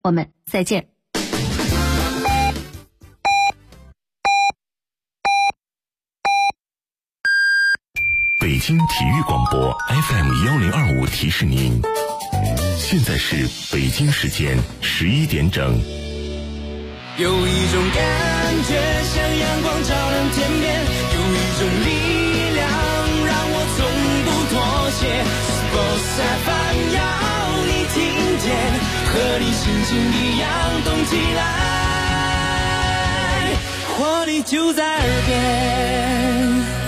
我们再见。 北京体育广播 FM1025提示您，现在是北京时间11点整。 有一种感觉像阳光照亮天边，有一种力量让我从不妥协。Sports FM 要你听见，和你心情一样动起来，活力就在耳边。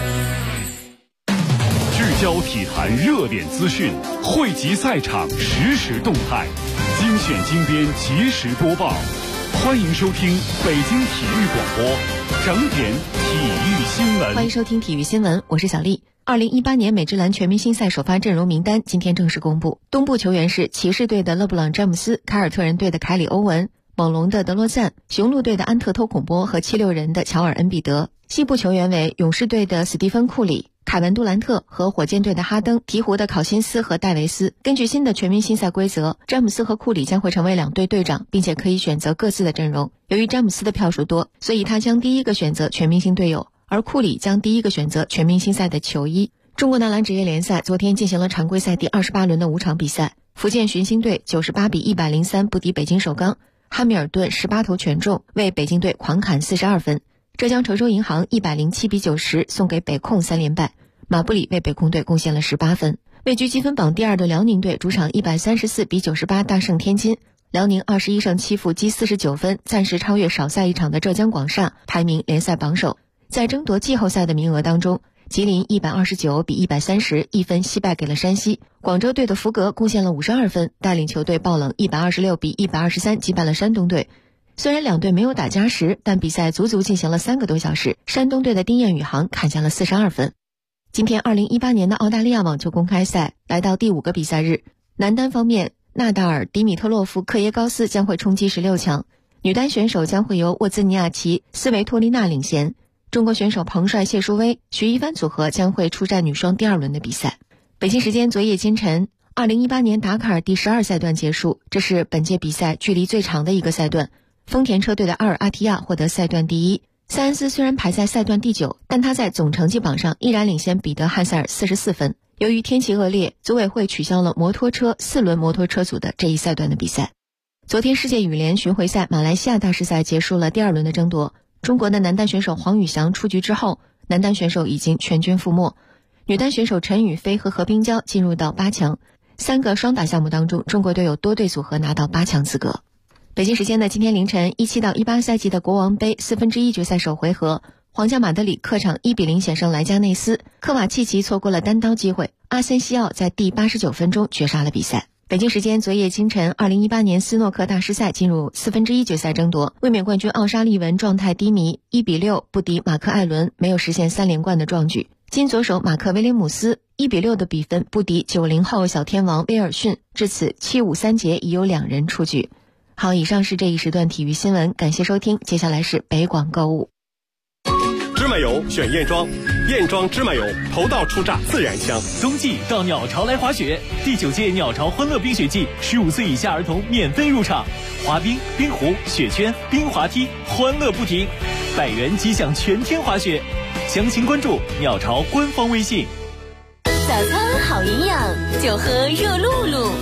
聚焦体坛热点资讯，汇集赛场实时动态，精选精编及时播报。欢迎收听北京体育广播整点体育新闻。 欢迎收听体育新闻，我是小丽。2018年美职篮全明星赛首发阵容名单今天正式公布，东部球员是骑士队的勒布朗·詹姆斯、凯尔特人队的凯里·欧文、猛龙的德罗赞、雄鹿队的安特托孔波和76人的乔尔·恩比德。西部球员为勇士队的斯蒂芬·库里、凯文·杜兰特和火箭队的哈登、鹈鹕的考辛斯和戴维斯。根据新的全明星赛规则，詹姆斯和库里将会成为两队队长，并且可以选择各自的阵容。由于詹姆斯的票数多，所以他将第一个选择全明星队友，而库里将第一个选择全明星赛的球衣。中国男篮职业联赛昨天进行了常规赛第28轮的5场比赛，福建寻星队98比103不敌北京首钢，汉密尔顿18投全中，为北京队狂砍42分。浙江稠州银行107比90送给北控3连败，马布里为北控队贡献了18分。位居积分榜第2的辽宁队主场134比98大胜天津，辽宁21胜7负积49分，暂时超越少赛一场的浙江广厦，排名联赛榜首。在争夺季后赛的名额当中，吉林129比130一分惜败给了山西，广州队的福格贡献了52分，带领球队爆冷126比123击败了山东队。虽然两队没有打加时，但比赛足足进行了3个多小时，山东队的丁彦雨航砍下了42分。今天2018年的澳大利亚网球公开赛来到第5个比赛日，男单方面，纳达尔、迪米特洛夫、克耶高斯将会冲击16强，女单选手将会由沃兹尼亚奇、斯维托利娜领衔。中国选手彭帅、谢淑薇、徐一帆组合将会出战女双第2轮的比赛。北京时间昨夜今晨，2018年达喀尔第12赛段结束，这是本届比赛距离最长的一个赛段。丰田车队的阿尔阿提亚获得赛段第1，塞恩斯虽然排在赛段第9，但他在总成绩榜上依然领先彼得汉塞尔44分。由于天气恶劣，组委会取消了摩托车4轮摩托车组的这一赛段的比赛。昨天世界羽联巡回赛马来西亚大师赛结束了第2轮的争夺，中国的男单选手黄宇翔出局之后，男单选手已经全军覆没。女单选手陈雨菲和何冰娇进入到8强，3个双打项目当中，中国队有多对组合拿到8强资格。北京时间的今天凌晨，17到18赛季的国王杯1/4决赛首回合，皇家马德里客场1比0险胜莱加内斯，科瓦契奇错过了单刀机会，阿森西奥在第89分钟绝杀了比赛。北京时间昨夜清晨，2018年斯诺克大师赛进入1/4决赛争夺，卫冕冠军奥沙利文状态低迷，1比6不敌马克艾伦，没有实现3连冠的壮举。金左手马克威廉姆斯1比6的比分不敌90后小天王威尔逊，至此7-5-3节已有2人出局。好，以上是这一时段体育新闻，感谢收听，接下来是北广购物。 芝麻油选燕庄，燕庄芝麻油头道出榨自然香。 冬季到鸟巢来滑雪，第9届鸟巢欢乐冰雪季，15岁以下儿童免费入场，滑冰、冰壶、雪圈、冰滑梯，欢乐不停，100元即享全天滑雪。详情关注鸟巢官方微信。 早餐好营养，就喝热露露。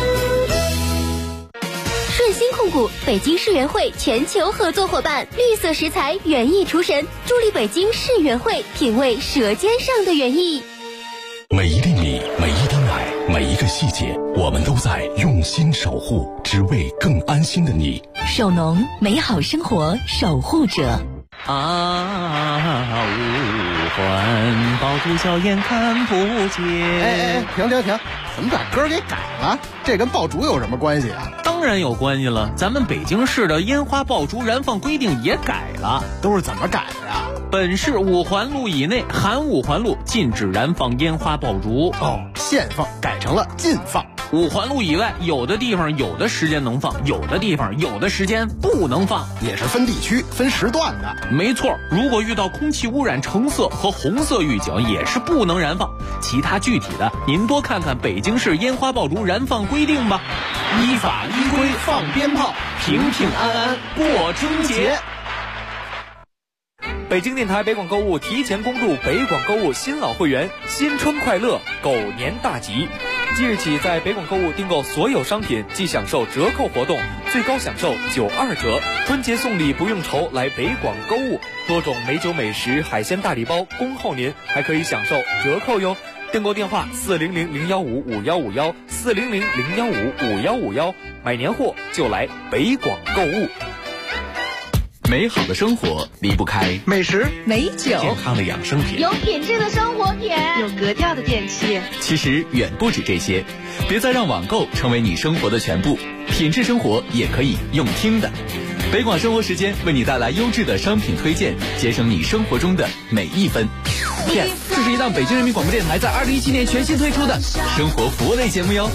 顺鑫控股北京世园会全球合作伙伴，绿色食材园艺厨神，助力北京世园会品味舌尖上的园艺。 每一粒米，每一滴奶，每一个细节，我们都在用心守护，只为更安心的你。 守农，美好生活守护者。 五环爆竹硝烟看不见。 停！怎么把歌给改了？这跟爆竹有什么关系啊？ 当然有关系了，咱们北京市的烟花爆竹燃放规定也改了。 都是怎么改的呀？ 本市5环路以内含5环路禁止燃放烟花爆竹。 限放改成了禁放。 5环路以外，有的地方有的时间能放，有的地方有的时间不能放， 也是分地区分时段的。 没错，如果遇到空气污染橙色和红色预警，也是不能燃放。其他具体的，您多看看北京市烟花爆竹燃放规定吧。 依法依规放鞭炮，平平安安过春节。北京电台北广购物提前公布北广购物新老会员新春快乐狗年大吉。即日起，在北广购物订购所有商品即享受折扣活动，最高享受92折。春节送礼不用愁，来北广购物，多种美酒美食、海鲜大礼包恭候您，还可以享受折扣哟。订购电话400-015-5151，400-015-5151，买年货就来北广购物。 美好的生活离不开美食、 美酒、 健康的养生品， 有品质的生活品， 有格调的电器。 其实远不止这些，别再让网购成为你生活的全部，品质生活也可以用听的。北广生活时间为你带来优质的商品推荐，节省你生活中的每一分。Yes， 这是一档北京人民广播电台在2017年全新推出的生活服务类节目哟。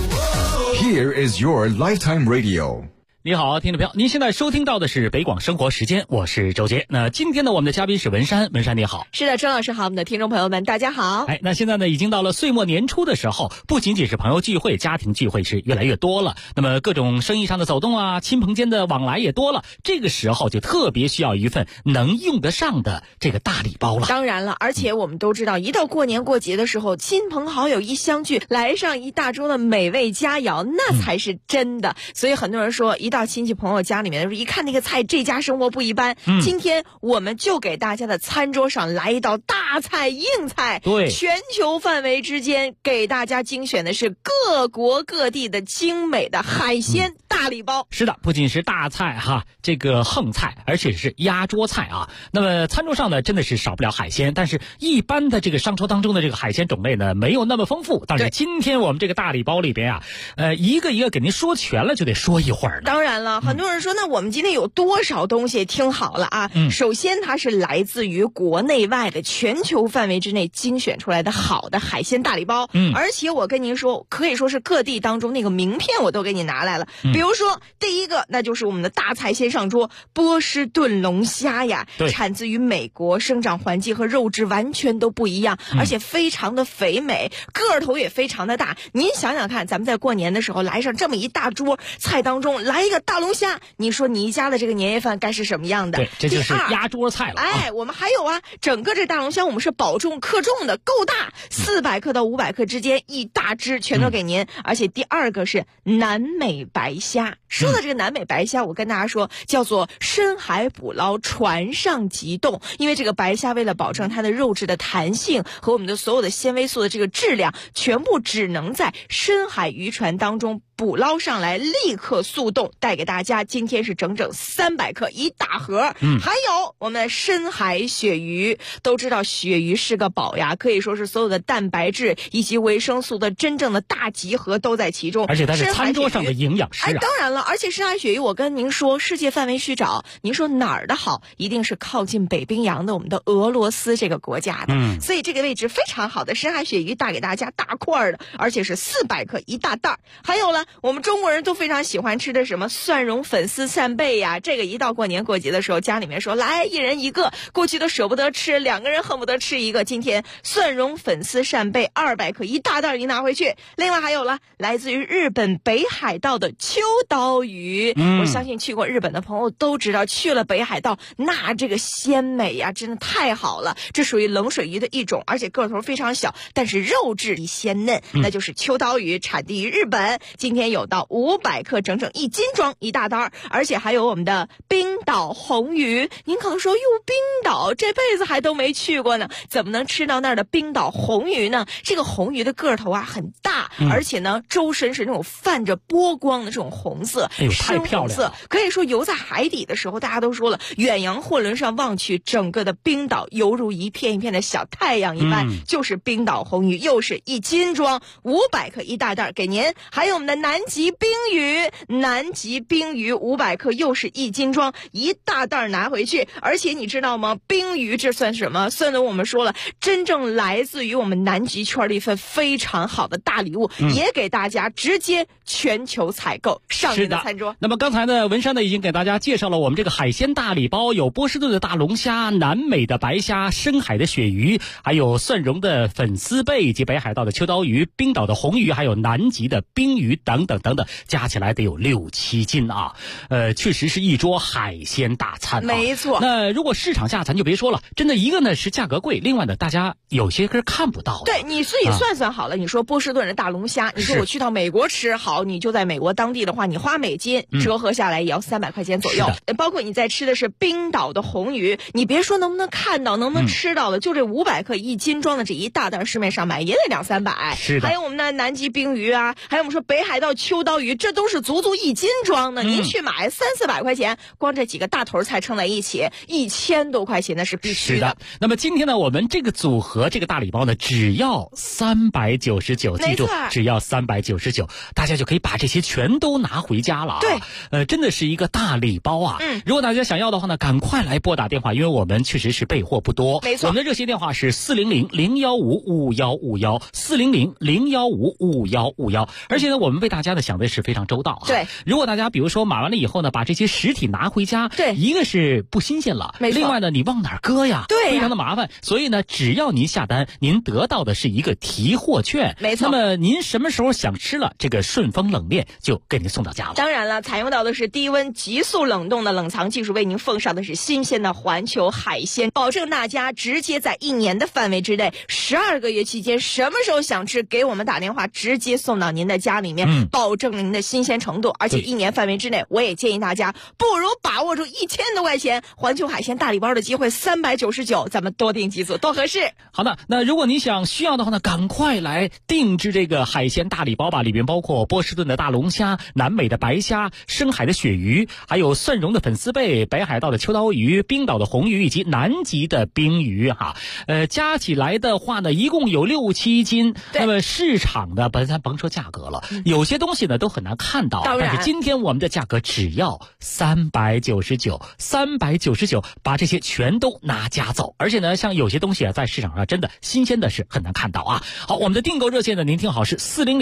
Here is your lifetime radio。 你好，听众朋友，您现在收听到的是北广生活时间，我是周杰。那今天呢，我们的嘉宾是文山，文山你好。 是的，周老师好，我们的听众朋友们大家好。 那现在呢，已经到了岁末年初的时候，不仅仅是朋友聚会、家庭聚会是越来越多了，那么各种生意上的走动啊，亲朋间的往来也多了，这个时候就特别需要一份能用得上的这个大礼包了。 当然了，而且我们都知道，一到过年过节的时候，亲朋好友一相聚，来上一大桌的美味佳肴，那才是真的。所以很多人说，一到亲戚朋友家里面，一看那个菜，这家生活不一般。今天我们就给大家的餐桌上来一道大菜硬菜， 对， 全球范围之间给大家精选的是各国各地的精美的海鲜大礼包。 是的，不仅是大菜哈，这个横菜，而且是压桌菜啊。那么餐桌上呢，真的是少不了海鲜，但是一般的这个商桌当中的这个海鲜种类呢，没有那么丰富。但是今天我们这个大礼包里边啊，一个一个给您说全了，就得说一会儿呢。 当然了，很多人说，那我们今天有多少东西？听好了啊，首先它是来自于国内外的全球范围之内精选出来的好的海鲜大礼包，而且我跟您说，可以说是各地当中那个名片我都给你拿来了。比如说第一个，那就是我们的大菜先上桌，波士顿龙虾呀，产自于美国，生长环境和肉质完全都不一样，而且非常的肥美，个头也非常的大。您想想看，咱们在过年的时候来上这么一大桌菜当中来一个大龙虾，你说你一家的这个年夜饭该是什么样的？ 对，这就是压桌菜了。 我们还有啊，整个这大龙虾我们是保重克重的，够大，400克到500克之间，一大只全都给您。而且第二个是南美白虾。说到这个南美白虾，我跟大家说，叫做深海捕捞，船上急冻。因为这个白虾为了保证它的肉质的弹性和我们的所有的纤维素的这个质量，全部只能在深海渔船当中捕捞上来，立刻速冻，带给大家。今天是整整300克一大盒。还有我们的深海鳕鱼，都知道鳕鱼是个宝呀，可以说是所有的蛋白质以及维生素的真正的大集合都在其中， 而且它是餐桌上的营养师啊。 当然了，而且深海鳕鱼我跟您说，世界范围去找，您说哪儿的好，一定是靠近北冰洋的我们的俄罗斯这个国家的。所以这个位置非常好的深海鳕鱼带给大家大块的，而且是400克一大袋。还有了，我们中国人都非常喜欢吃的什么蒜蓉粉丝扇贝呀，这个一到过年过节的时候，家里面说来一人一个，过去都舍不得吃，2个人恨不得吃一个。今天蒜蓉粉丝扇贝200克一大袋，你拿回去。另外还有了来自于日本北海道的秋刀鱼，我相信去过日本的朋友都知道，去了北海道那这个鲜美呀，真的太好了。这属于冷水鱼的一种，而且个头非常小，但是肉质鲜嫩，那就是秋刀鱼，产地于日本。今天有到500克，整整1斤装一大袋，而且还有我们的冰岛红鱼。您可能说，哟，冰岛这辈子还都没去过呢，怎么能吃到那儿的冰岛红鱼呢？这个红鱼的个头啊很大，而且呢周身是那种泛着波光的这种红色， 太漂亮了。 可以说游在海底的时候，大家都说了，远洋货轮上望去，整个的冰岛犹如一片一片的小太阳一般，就是冰岛红鱼，又是1斤装500克一大袋给您。还有我们的南极冰鱼，南极冰鱼500克又是1斤装一大袋拿回去。而且你知道吗，冰鱼这算什么？算的我们说了，真正来自于我们南极圈的一份非常好的大礼物，也给大家直接全球采购上您的餐桌。 那么刚才呢，文山呢已经给大家介绍了我们这个海鲜大礼包，有波士顿的大龙虾、南美的白虾、深海的鳕鱼，还有蒜蓉的粉丝贝以及北海道的秋刀鱼、冰岛的红鱼，还有南极的冰鱼等等等等，加起来得有6、7斤啊。确实是一桌海鲜大餐啊。 没错。 那如果市场价咱就别说了，真的一个呢是价格贵，另外呢大家有些是看不到的。 对，你自己算算好了，你说波士顿的大龙虾，你说我去到美国吃好，你就在美国当地的话，你花美金折合下来也要300块钱左右。包括你在吃的是冰岛的红鱼，你别说能不能看到，能不能吃到的，就这500克1斤装的这一大袋，市面上买也得200-300。 是的。 还有我们的南极冰鱼啊，还有我们说北海道秋刀鱼，这都是足1斤装的。您去买300-400块钱，光这几个大头菜称在一起，1000多块钱那是必须的。 是的。那么今天呢，我们这个组合这个大礼包呢，只要399，记住，只要399，大家就可以把这些全都拿回家了啊。 对， 真的是一个大礼包啊。如果大家想要的话呢，赶快来拨打电话，因为我们确实是备货不多。 没错。 我们的热线电话是400-015-5151，400-015-5151。而且呢，我们为大家呢想的是非常周到啊。 对。 如果大家比如说买完了以后呢，把这些实体拿回家， 对， 一个是不新鲜了， 没错。 另外呢，你往哪儿搁呀？ 对， 非常的麻烦。所以呢，只要您下单，您得到的是一个提货券。 没错。 那么您什么时候想吃了，这个顺丰冷链就给您送到家了。 当然了，采用到的是低温急速冷冻的冷藏技术，为您奉上的是新鲜的环球海鲜，保证大家直接在1年的范围之内，12个月期间，什么时候想吃，给我们打电话，直接送到您的家里面，保证您的新鲜程度。而且1年范围之内，我也建议大家不如把握住1000多块钱环球海鲜大礼包的机会，399，咱们多订几组，多合适。 好的，那如果你需要的话呢，赶快来定制这个海鲜大礼包吧，里面包括波士顿的大龙虾、南美的白虾、深海的鳕鱼，还有蒜蓉的粉丝贝、北海道的秋刀鱼、冰岛的红鱼以及南极的冰鱼哈。加起来的话呢，一共有6、7斤。那么市场的咱甭说价格了，有些东西呢都很难看到，但是今天我们的价格只要399，把这些全都拿家走。而且呢，像有些东西啊，在市场上真的新鲜的是很难看到啊。好，我们的订购热线呢，您听好是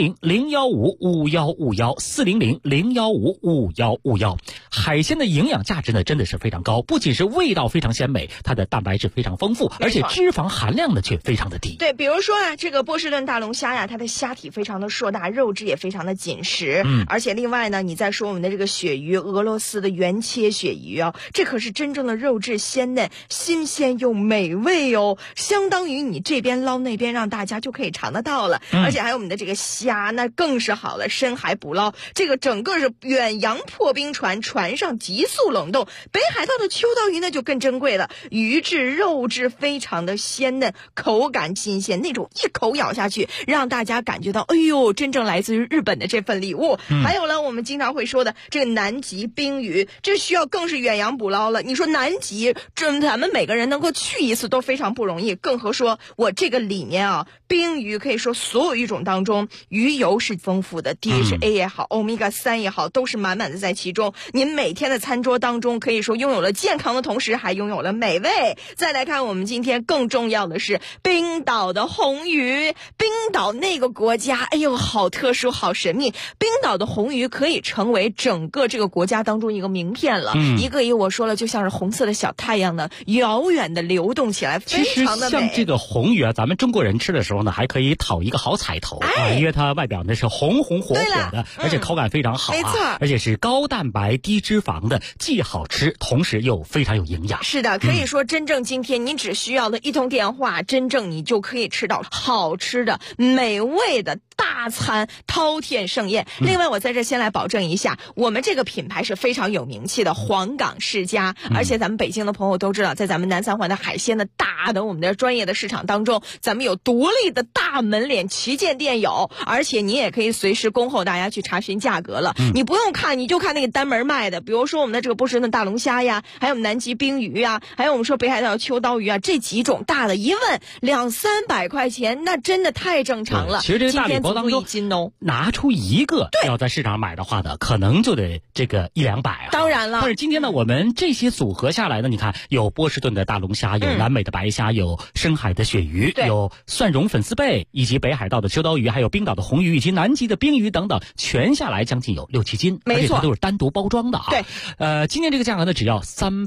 400-015-5151，400-015-5151。海鲜的营养价值呢，真的是非常高，不仅是味道非常鲜美，它的蛋白质非常丰富，而且脂肪含量呢却非常的低。 对，比如说啊，这个波士顿大龙虾呀，它的虾体非常的硕大，肉质也非常的紧实。而且另外呢，你再说我们的这个鳕鱼，俄罗斯的原切鳕鱼啊，这可是真正的肉质鲜嫩、新鲜又美味哦，相当于你这边捞那边，让大家就可以尝得到了。而且还有我们的这个虾，那更是好了，深海捕捞，这个整个是远洋破冰船上急速冷冻。北海道的秋刀鱼那就更珍贵了，鱼质肉质非常的鲜嫩，口感新鲜，那种一口咬下去让大家感觉到哎呦，真正来自于日本的这份礼物。还有了我们经常会说的这个南极冰鱼，这需要更是远洋捕捞了。你说南极咱们每个人能够去一次都非常不容易，更何说我这个里面啊，冰鱼可以说所有鱼种当中鱼油是丰富的， DHA 也好，欧米伽3也好，都是满满的在其中。您每天的餐桌当中可以说拥有了健康的同时还拥有了美味。再来看我们今天更重要的是冰岛的红鱼。冰岛那个国家哎呦好特殊好神秘，冰岛的红鱼可以成为整个这个国家当中一个名片了。一个我说了就像是红色的小太阳呢，遥远的流动起来，非常的美。 其实像这个红鱼啊，咱们中国人吃的时候呢，还可以讨一个好彩头啊，因为它外表呢是红红火火的，而且口感非常好啊， 没错， 而且是高蛋白低脂肪的，既好吃同时又非常有营养。 是的，可以说真正今天你只需要的一通电话，真正你就可以吃到好吃的美味的大餐，饕餮盛宴。另外我在这先来保证一下，我们这个品牌是非常有名气的黄冈世家，而且咱们北京的朋友都知道，在咱们南三环的海鲜的大的我们的专业的市场当中，咱们有独立的大门脸旗舰店有，而且你也可以随时恭候大家去查询价格了。你不用看，你就看那个单门卖的，比如说我们的这个波士顿大龙虾呀，还有我们南极冰鱼呀，还有我们说北海道秋刀鱼啊，这几种大的一问200-300块钱，那真的太正常了。 其实这个大礼包当中拿出一个要在市场买的话呢，可能就得这个100-200啊。 当然了， 但是今天呢，我们这些组合下来呢，你看有波士顿的大龙虾，有南美的白虾，有深海的鳕鱼，有蒜蓉粉丝贝，以及北海道的秋刀鱼，还有冰岛的红鱼，以及南极的冰鱼等等，全下来将近有6-7斤， 没错， 而且它都是单独包装的啊。 对， 今天这个价格呢，只要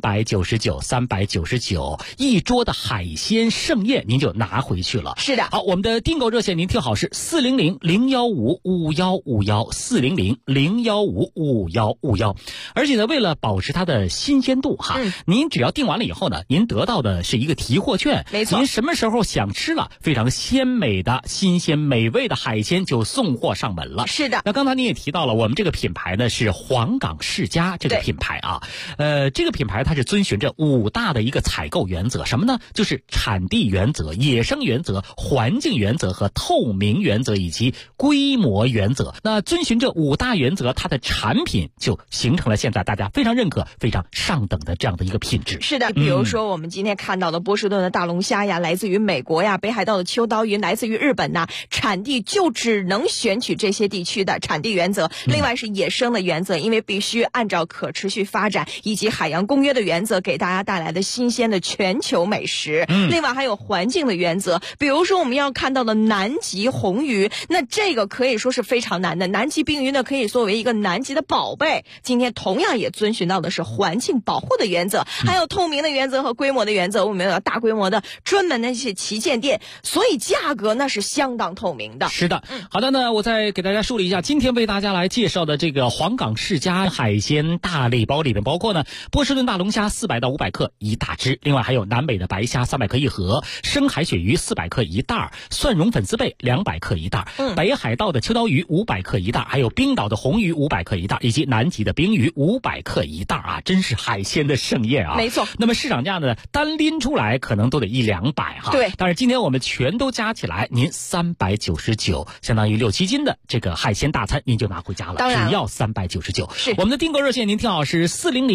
399，一桌的海鲜盛宴您就拿回去了。 是的， 好，我们的订购热线您听好是400 400-015-5151，400-015-5151。而且呢，为了保持它的新鲜度哈，您只要订完了以后呢，您得到的是一个提货券， 没错， 您什么时候想吃了非常鲜美的、新鲜美味的海鲜就送货上门了。 是的。 那刚才你也提到了，我们这个品牌呢是黄冈世家这个品牌啊，这个品牌它是遵循着5大的一个采购原则，什么呢？就是产地原则、野生原则、环境原则和透明原则以及规模原则。那遵循这5大原则，它的产品就形成了现在大家非常认可、非常上等的这样的一个品质。 是的，比如说我们今天看到的波士顿的大龙虾呀，来自于美国呀，北海道的秋刀鱼来自于日本呐，产地就只能选取这些地区的产地原则。另外是野生的原则，因为必须按照可持续发展以及海洋公约的原则，给大家带来的新鲜的全球美食。另外还有环境的原则，比如说我们要看到的南极红鱼，那这个可以说是非常难的。南极冰鱼呢，可以作为一个南极的宝贝，今天同样也遵循到的是环境保护的原则，还有透明的原则和规模的原则。我们有大规模的专门的一些旗舰店，所以价格那是相当透明的。 是的，好的呢，我再给大家梳理一下，今天为大家来介绍的这个黄冈世家海鲜大礼包里面包括呢，波士顿大龙虾400到500克1大只，另外还有南美的白虾300克1盒，深海鳕鱼400克1袋，蒜蓉粉丝贝200克1袋，北海道的秋刀鱼500克1袋，还有冰岛的红鱼500克1袋，以及南极的冰鱼500克1袋啊，真是海鲜的盛宴啊！ 没错。 那么市场价呢，单拎出来可能都得100-200哈。 对。 但是今天我们全都加起来，您399，相当于6-7斤的这个海鲜大餐，您就拿回家了。 当然只要399。 是。 我们的订购热线您听好是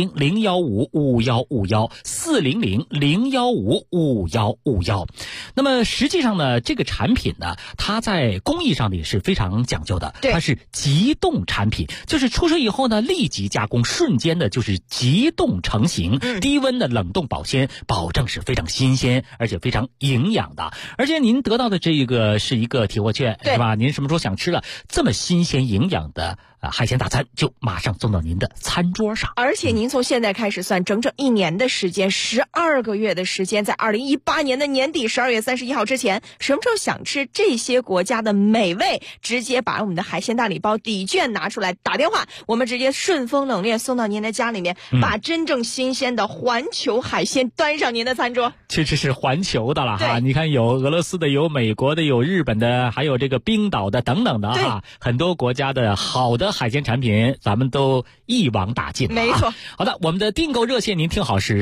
400-015-5151，400-015-5151。那么实际上呢，这个产品呢，它在工艺上也是非常讲究的。它是急冻产品，就是出水以后呢，立即加工，瞬间的就是急冻成型，低温的冷冻保鲜，保证是非常新鲜而且非常营养的。而且您得到的这个是一个提货券，是吧？您什么时候想吃了这么新鲜营养的海鲜大餐，就马上送到您的餐桌上。 而且您从现在开始算，整整1年的时间，12个月的时间，在2018年的年底12月31号之前，什么时候想吃这些国家的美味，直接把我们的海鲜大礼包抵券拿出来，打电话，我们直接顺丰冷链送到您的家里面，把真正新鲜的环球海鲜端上您的餐桌。 其实是环球的了哈，你看有俄罗斯的，有美国的，有日本的，还有这个冰岛的等等的哈，很多国家的好的海鲜产品咱们都一网打尽了。 没错。 好的，我们的订购热线您听好是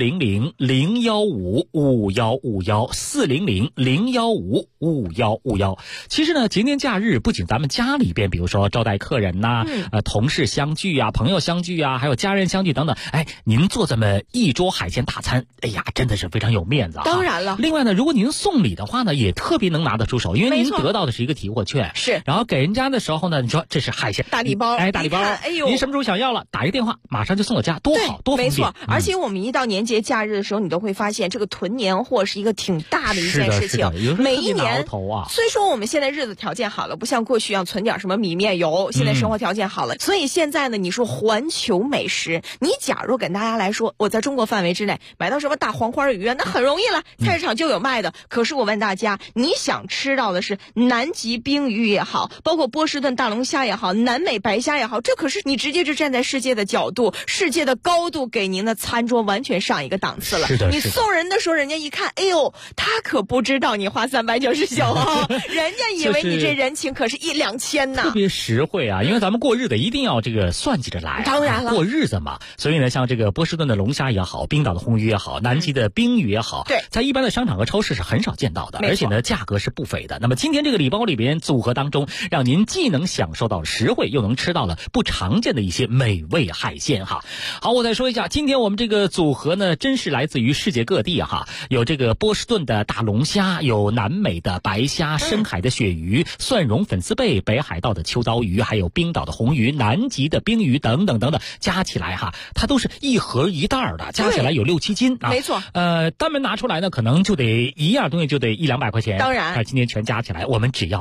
400-015-5151，400-015-5151。其实呢，节年假日不仅咱们家里边，比如说招待客人呐，同事相聚啊，朋友相聚啊，还有家人相聚等等，您做这么一桌海鲜大餐，哎呀，真的是非常有面子啊。 当然了。 另外呢，如果您送礼的话呢，也特别能拿得出手，因为您得到的是一个提货券， 是， 然后给人家的时候呢，你说这是海鲜大礼包， 大礼包，您什么时候想要了，打一个电话，马上就送到家，多好，多方便。 没错。而且我们一到年节假日的时候，你都会发现这个囤年货是一个挺大的一件事情。每一年，虽说我们现在日子条件好了，不像过去要存点什么米面油，现在生活条件好了，所以现在呢，你说环球美食，你假如跟大家来说，我在中国范围之内买到什么大黄花鱼啊，那很容易了，菜市场就有卖的。可是我问大家，你想吃到的是南极冰鱼也好，包括波士顿大龙虾也好，南美白虾也好，这可是你直接就站在世界的角度、世界的高度，给您的餐桌完全上一个档次了。 是的。 你送人的时候，人家一看，哎呦，他可不知道你花399啊，人家以为你这人情可是1-2千呢。 特别实惠啊，因为咱们过日子一定要这个算计着来， 当然了， 过日子嘛。所以呢，像这个波士顿的龙虾也好，冰岛的红鱼也好，南极的冰鱼也好，在一般的商场和超市是很少见到的，而且呢，价格是不菲的。那么今天这个礼包里边组合当中，让您既能享受到实惠，又能吃到了不常见的一些美味海鲜哈。好，我再说一下，今天我们这个组合呢，真是来自于世界各地哈，有这个波士顿的大龙虾，有南美的白虾，深海的鳕鱼，蒜蓉粉丝贝，北海道的秋刀鱼，还有冰岛的红鱼，南极的冰鱼等等等等，加起来哈，它都是一盒1袋的，加起来有6-7斤啊。 没错。 单门拿出来呢，可能就得一样东西就得100-200块钱。 当然， 今天全加起来，我们只要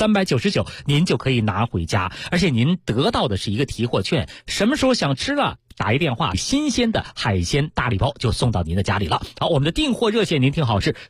399，您就可以拿回家，而且您得到的是一个提货券，什么时候想吃了打一电话，新鲜的海鲜大礼包就送到您的家里了。好，我们的订货热线您听好，是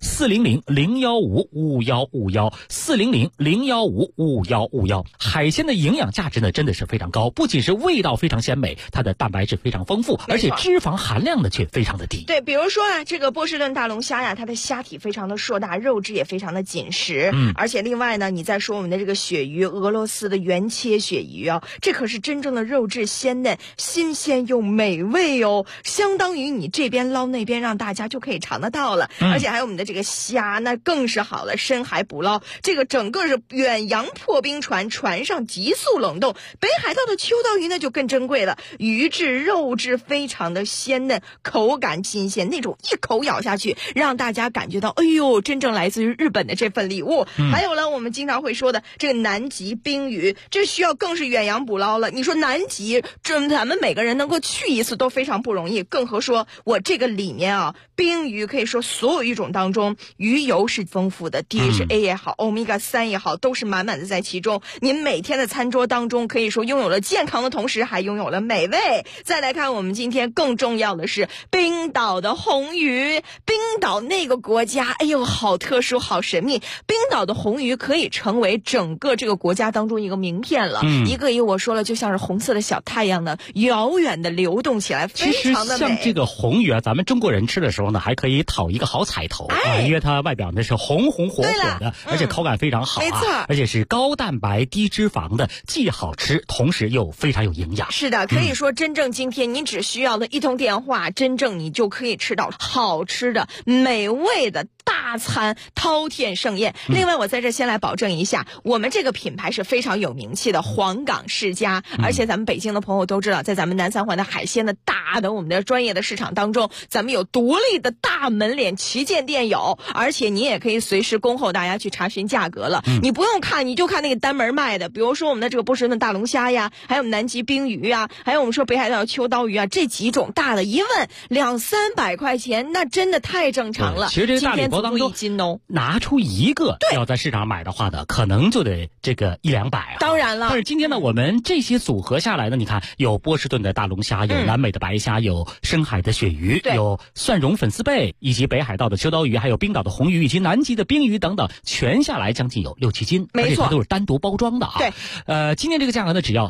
400-015-5151，400-015-5151。海鲜的营养价值呢真的是非常高，不仅是味道非常鲜美，它的蛋白质非常丰富，而且脂肪含量呢却非常的低。 对，比如说啊，这个波士顿大龙虾呀，它的虾体非常的硕大，肉质也非常的紧实。而且另外呢，你再说我们的这个鳕鱼，俄罗斯的原切鳕鱼啊，这可是真正的肉质鲜嫩，新鲜又美味哦，相当于你这边捞那边让大家就可以尝得到了。而且还有我们的这个虾，那更是好了，深海捕捞，这个整个是远洋破冰船，船上急速冷冻。北海道的秋刀鱼呢就更珍贵了，鱼质肉质非常的鲜嫩，口感新鲜，那种一口咬下去让大家感觉到哎呦，真正来自于日本的这份礼物。还有了我们经常会说的这个南极冰鱼，这需要更是远洋捕捞了。你说南极这咱们每个人能够去一次都非常不容易，更何说我这个里面啊，冰鱼可以说所有鱼种当中鱼油是丰富的， DHA 也好，欧米伽3也好，都是满满的在其中。您每天的餐桌当中可以说拥有了健康的同时还拥有了美味。再来看我们今天更重要的是冰岛的红鱼。冰岛那个国家哎呦好特殊好神秘，冰岛的红鱼可以成为整个这个国家当中一个名片了。一个我说了就像是红色的小太阳呢，遥远的流动起来，非常的美。 其实像这个红鱼啊，咱们中国人吃的时候呢还可以讨一个好彩头啊，因为它外表呢是红红火火的，而且口感非常好啊，没错，而且是高蛋白低脂肪的，既好吃同时又非常有营养。 是的，可以说真正今天你只需要的一通电话，真正你就可以吃到好吃的美味的大餐，饕餮盛宴。另外我在这先来保证一下，我们这个品牌是非常有名气的黄冈世家，而且咱们北京的朋友都知道，在咱们南三环的海鲜的大的我们的专业的市场当中，咱们有独立的大门脸旗舰店有，而且你也可以随时恭候大家去查询价格了。你不用看，你就看那个单门卖的，比如说我们的这个波士顿大龙虾呀，还有南极冰鱼呀，还有我们说北海道秋刀鱼啊，这几种大的一问200-300块钱，那真的太正常了。 其实这个大礼包当中拿出一个要在市场买的话呢，可能就得这个100-200啊。 当然了， 但是今天呢，我们这些组合下来呢，你看有波士顿的大龙虾，有南美的白虾，有深海的鳕鱼，有蒜蓉粉丝贝，以及北海道的秋刀鱼，还有冰岛的红鱼，以及南极的冰鱼等等，全下来将近有6-7斤， 没错， 而且它都是单独包装的啊。 对， 今天这个价格呢，只要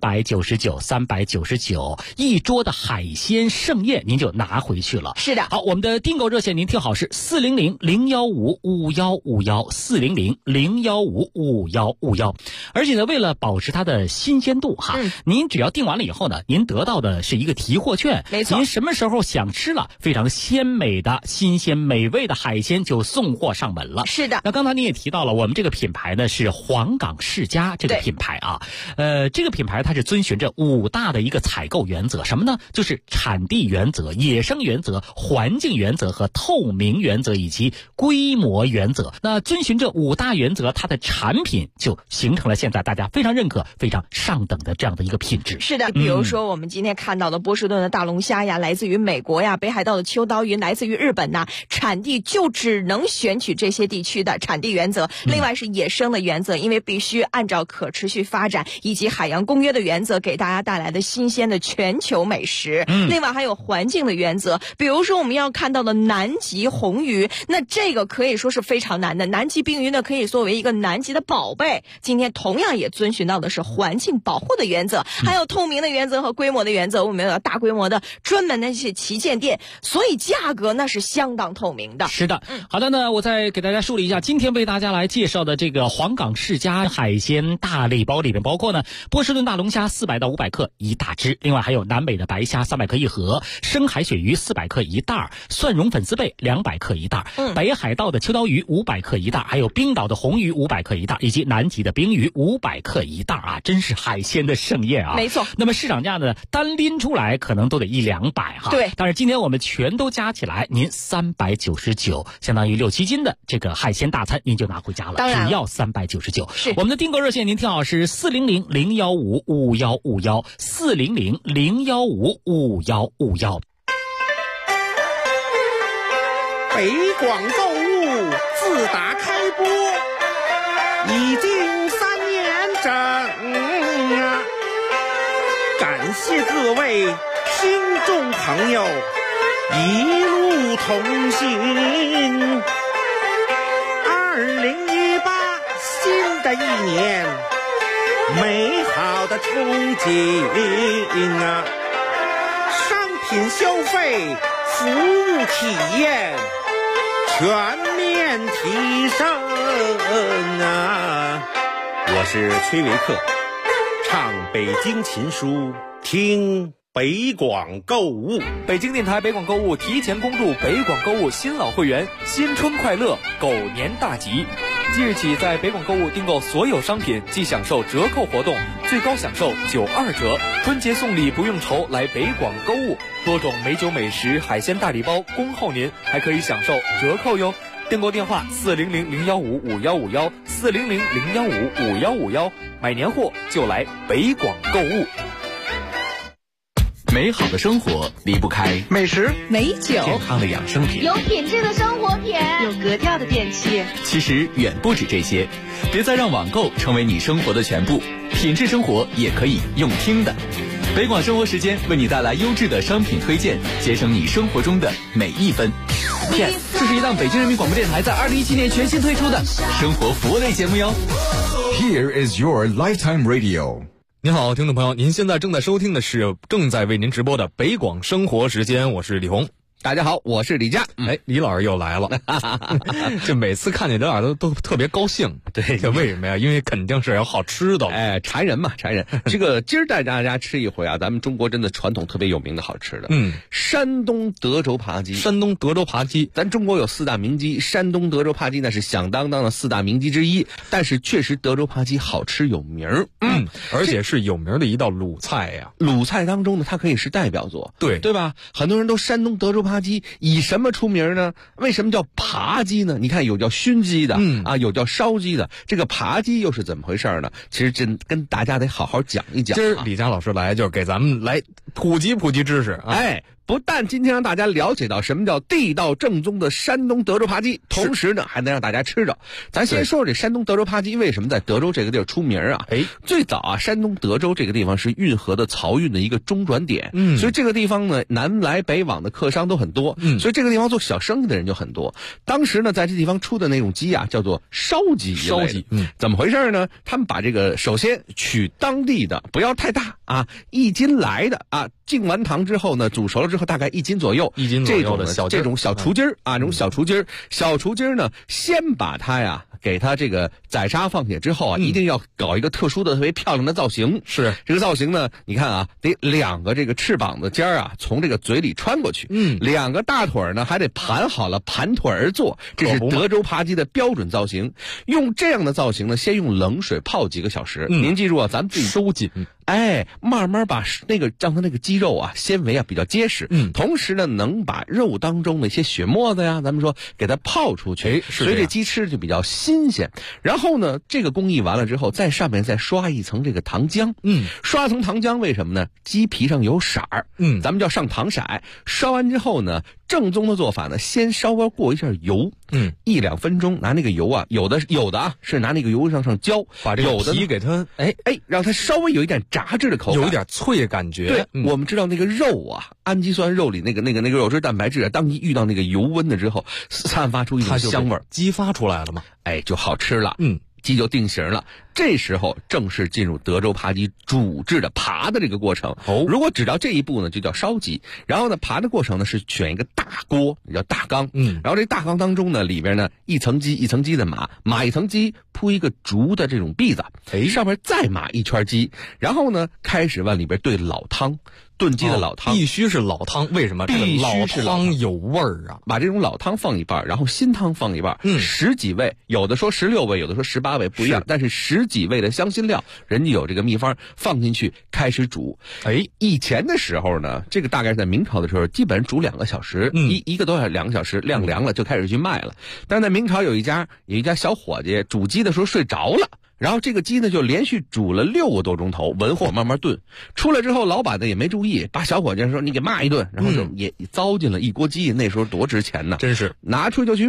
399一桌的海鲜盛宴，您就拿回去了。 是的， 好，我们的订购热线您听好，是400-015-5151，400-015-5151。而且呢，为了保持它的新鲜度哈，您只要订完了以后呢，您得到的是一个提货券， 没错， 您什么时候想吃了非常鲜美的新鲜美味的海鲜就送货上门了。 是的， 那刚才你也提到了，我们这个品牌呢是黄冈世家这个品牌啊，这个品牌它是遵循着5大的一个采购原则，什么呢？就是产地原则、野生原则、环境原则和透明原则以及规模原则。那遵循这5大原则，它的产品就形成了现在大家非常认可、非常上等的这样的一个品质。 是的，比如说我们今天看到的波士顿的大龙虾呀，来自于美国呀，北海道的秋刀鱼来自于日本呐，产地就只能选取这些地区的产地原则。另外是野生的原则，因为必须按照可持续发展以及海洋公约的原则，给大家带来的新鲜的全球美食。另外还有环境的原则，比如说我们要看到的南极红鱼，那这个可以说是非常难的。南极冰鱼呢，可以作为一个南极的宝贝，今天同样也遵循到的是环境保护的原则，还有透明的原则和规模的原则。我们有大规模的专门的一些旗舰店，所以价格那是相当透明的。 是的，好的呢，我再给大家梳理一下，今天为大家来介绍的这个黄冈世家海鲜大礼包里面包括呢，波士顿大龙虾400-500克一大只，另外还有南美的白虾300克一盒，深海鳕鱼400克一袋，蒜蓉粉丝贝200克一袋，北海道的秋刀鱼500克一袋，还有冰岛的红鱼500克一袋，以及南极的冰鱼500克一袋啊，真是海鲜的盛宴啊！ 没错。 那么市场价呢，单拎出来可能都得100-200哈。 对。 但是今天我们全都加起来，您399，相当于6-7斤的这个海鲜大餐，您就拿回家了。 当然只要399。 是。 我们的订购热线您听好，是400-015-5151，400-015-5151。 北广购物自打开播已经3年整啊，感谢各位听众朋友一路同行。2018新的一年，美好的憧憬啊！商品消费、服务体验全面提升啊！我是崔维克，唱北京琴书，听北广购物。 北京电台北广购物提前恭祝北广购物新老会员新春快乐，狗年大吉！即日起，在北广购物订购所有商品即享受折扣活动，最高享受92折。春节送礼不用愁，来北广购物，多种美酒美食、海鲜大礼包恭候您，还可以享受折扣哟。订购电话400-015-5151，400-015-5151，买年货就来北广购物。 美好的生活离不开美食、美酒、 健康的养生品、 有品质的生活品、 有格调的电器。 其实远不止这些，别再让网购成为你生活的全部，品质生活也可以用听的。北广生活时间为你带来优质的商品推荐，节省你生活中的每一分。 Yes， 这是一档北京人民广播电台在2017年全新推出的生活服务类节目哟。 Here is your lifetime radio。 您好，听众朋友，您现在正在收听的是正在为您直播的北广生活时间，我是李红。 大家好，我是李佳。 李老师又来了，这每次看见李老师都特别高兴。 对， 这为什么呀？因为肯定是有好吃的。 馋人嘛，馋人。这个今儿带大家吃一回啊，咱们中国真的传统特别有名的好吃的。山东德州扒鸡。 山东德州扒鸡， 咱中国有4大名鸡，山东德州扒鸡那是响当当的4大名鸡之一。但是确实德州扒鸡好吃有名儿。 而且是有名的一道鲁菜呀。 鲁菜当中呢，它可以是代表作。对吧？很多人都山东德州扒鸡以什么出名呢？为什么叫扒鸡呢？你看有叫熏鸡的，有叫烧鸡的，这个扒鸡又是怎么回事呢？其实真跟大家得好好讲一讲。 今儿李佳老师来就是给咱们来普及知识。 不但今天让大家了解到什么叫地道正宗的山东德州扒鸡，同时呢还能让大家吃着。咱先说说这山东德州扒鸡为什么在德州这个地儿出名啊？最早啊，山东德州这个地方是运河的漕运的一个中转点，所以这个地方呢南来北往的客商都很多，所以这个地方做小生意的人就很多。当时呢在这地方出的那种鸡啊叫做烧鸡，怎么回事呢？他们把这个首先取当地的，不要太大啊，1斤来的啊，浸完糖之后呢煮熟了之后大概1斤左右，这种小雏鸡儿啊，这种小雏鸡儿呢，先把它呀给它这个宰杀放血之后啊，一定要搞一个特殊的特别漂亮的造型。 是这个造型呢，你看啊，得2个这个翅膀的尖儿啊从这个嘴里穿过去，2个大腿呢还得盘好了，盘腿而坐，这是德州扒鸡的标准造型。用这样的造型呢，先用冷水泡几个小时。您记住啊，咱们自己收紧。慢慢把让它那个鸡肉啊纤维啊比较结实，同时呢能把肉当中的一些血沫子呀，咱们说给它泡出去，所以这鸡吃就比较新鲜。然后呢，这个工艺完了之后，在上面再刷一层这个糖浆，刷一层糖浆为什么呢？鸡皮上有色儿，咱们叫上糖色。刷完之后呢，正宗的做法呢，先稍微过一下油，1-2分钟，拿那个油啊，有的啊是拿那个油上浇， 把这个皮给它让它稍微有一点炸制的口感， 有一点脆的感觉。 对，我们知道那个肉啊，氨基酸肉里那个肉质蛋白质啊，当一遇到那个油温的之后，散发出一种香味儿， 激发出来了嘛， 就好吃了。鸡就定型了，这时候正式进入德州扒鸡煮制的扒的这个过程。如果只到这一步呢，就叫烧鸡。然后呢，扒的过程呢是选一个大锅，也叫大缸。然后这大缸当中呢，里边呢一层鸡一层鸡的码一层鸡，铺一个竹的这种篦子，上面再码一圈鸡，然后呢开始往里边兑老汤。炖鸡的老汤必须是老汤，为什么？这个老汤有味儿啊！ 把这种老汤放一半，然后新汤放一半，10几味，有的说16味，有的说18味，不一样。但是10几味的香辛料，人家有这个秘方，放进去开始煮。以前的时候呢，这个大概是在明朝的时候，基本煮2个小时，一个多小时2个小时，晾凉了就开始去卖了。但是在明朝有一家小伙计煮鸡的时候睡着了。然后这个鸡呢就连续煮了6个多钟头，文火慢慢炖。出来之后，老板呢也没注意，把小伙计说你给骂一顿，然后就也糟践了一锅鸡。那时候多值钱呢， 真是拿出去就去卖。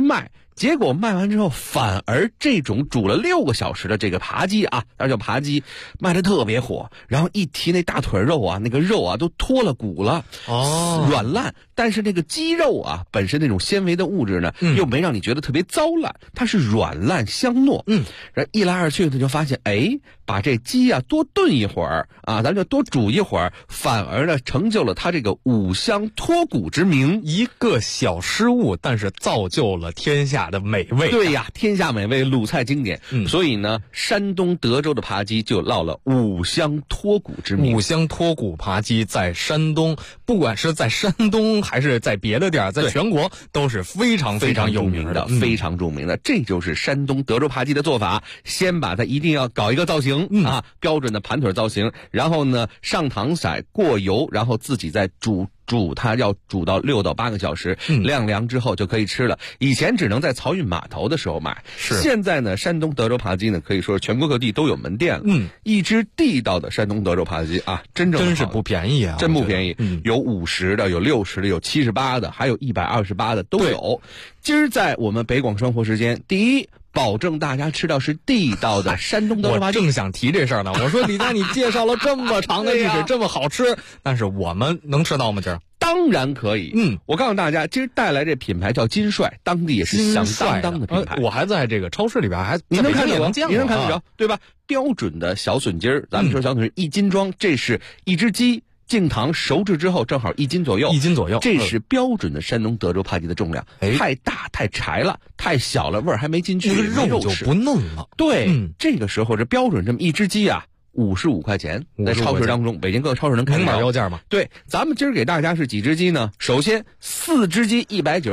结果卖完之后，反而这种煮了6个小时的这个扒鸡啊，它叫扒鸡，卖得特别火。然后一提那大腿肉啊，那个肉啊都脱了骨了，软烂。但是那个鸡肉啊，本身那种纤维的物质呢，又没让你觉得特别糟烂，它是软烂香糯。然后一来二去呢，就发现把这鸡啊多炖一会儿啊，咱就多煮一会儿，反而呢成就了它这个五香脱骨之名。 一个小失误，但是造就了天下的美味。 对呀，天下美味，鲁菜经典。所以呢，山东德州的扒鸡就落了五香脱骨之名。 五香脱骨扒鸡在山东，不管是在山东还是在别的地儿，在全国都是非常非常有名的， 非常著名的。这就是山东德州扒鸡的做法，先把它一定要搞一个造型啊，标准的盘腿造型，然后呢上糖色过油，然后自己再煮它，要煮到6到8个小时，晾凉之后就可以吃了。以前只能在漕运码头的时候买，现在呢，山东德州扒鸡呢可以说是全国各地都有门店了。一只地道的山东德州扒鸡啊，真是不便宜啊， 真不便宜。有50的，有60的，有78的，还有128的都有。今儿在我们北广生活时间，第一，保证大家吃到是地道的山东德州扒鸡。 我正想提这事儿呢，我说李佳，你介绍了这么长的历史，这么好吃，但是我们能吃到吗？今儿当然可以。我告诉大家，今儿带来这品牌叫金帅，当地也是响当当的品牌。 我还在这个超市里边你能看得着， 你能看得着，对吧？标准的小笋筋儿，咱们说小笋1斤装，这是一只鸡。净糖熟制之后正好1斤左右，这是标准的山东德州扒鸡的重量。太大太柴了，太小了味儿还没进去， 肉就不嫩了。 对，这个时候这标准这么一只鸡啊，55块钱，在超市当中，北京各个超市能看到。 明码标价吗？ 对，咱们今儿给大家是几只鸡呢？首先4只鸡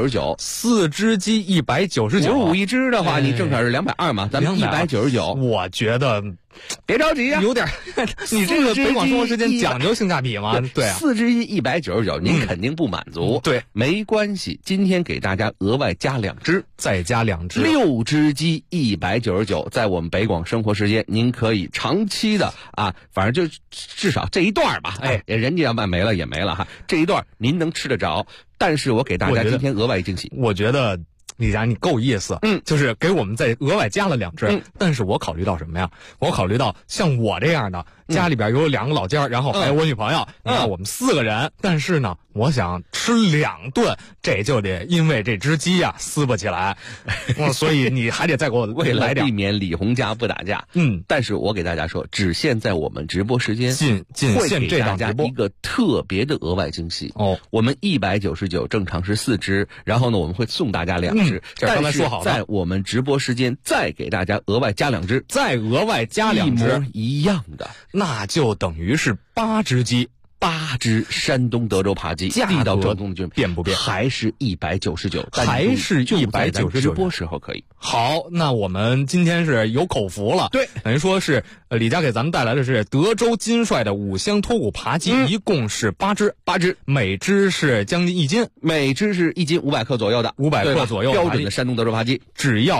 199，4 只鸡199，55 一只的话，你正好是220嘛，咱们199。 我觉得。 别着急啊， 有点，你这个北广生活时间讲究性价比吗？对啊， 4只鸡199，您肯定不满足。 对， 没关系，今天给大家额外加2只， 再加2只 ，6只鸡199，在我们北广生活时间，您可以长期的啊，反正就至少这一段吧，人家要卖没了也没了哈，这一段您能吃得着。但是我给大家今天额外惊喜， 我觉得。李佳，你够意思，就是给我们再额外加了2只，但是我考虑到什么呀？我考虑到像我这样的，家里边有2个老家，然后还有我女朋友，你看我们4个人，但是呢，我想吃2顿，这就得因为这只鸡呀撕不起来，所以你还得再给我为了避免李红家不打架，但是我给大家说，只限在我们直播时间， 会给大家一个特别的额外惊喜哦。我们199正常是4只，然后呢，我们会送大家2只。 这刚才说好了， 在我们直播时间再给大家额外加2只， 再额外加2只， 一模一样的， 那就等于是8只鸡 ，8只山东德州扒鸡，地道正宗的变不变？ 还是199， 还是199， 直播时候可以。 好，那我们今天是有口福了， 对， 等于说是李佳给咱们带来的是德州金帅的五香脱骨扒鸡，一共是8只，每只是将近1斤， 每只是1斤500克左右的 ，500克左右标准的山东德州扒鸡， 只要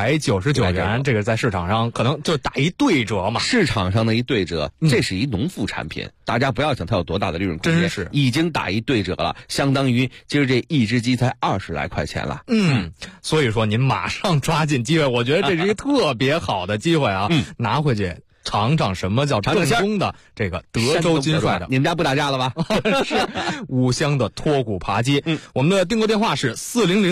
199元，这个在市场上可能就打一对折嘛。 市场上的一对折，这是一农副产品，大家不要想它有多大的利润空间， 真是已经打一对折了，相当于今儿这一只鸡才20来块钱了。 所以说您马上抓紧机会，我觉得这是一个特别好的机会啊，拿回去尝尝什么叫正宗的这个德州金帅的。 你们家不打架了吧？ 是五香的脱骨扒鸡。我们的订购电话是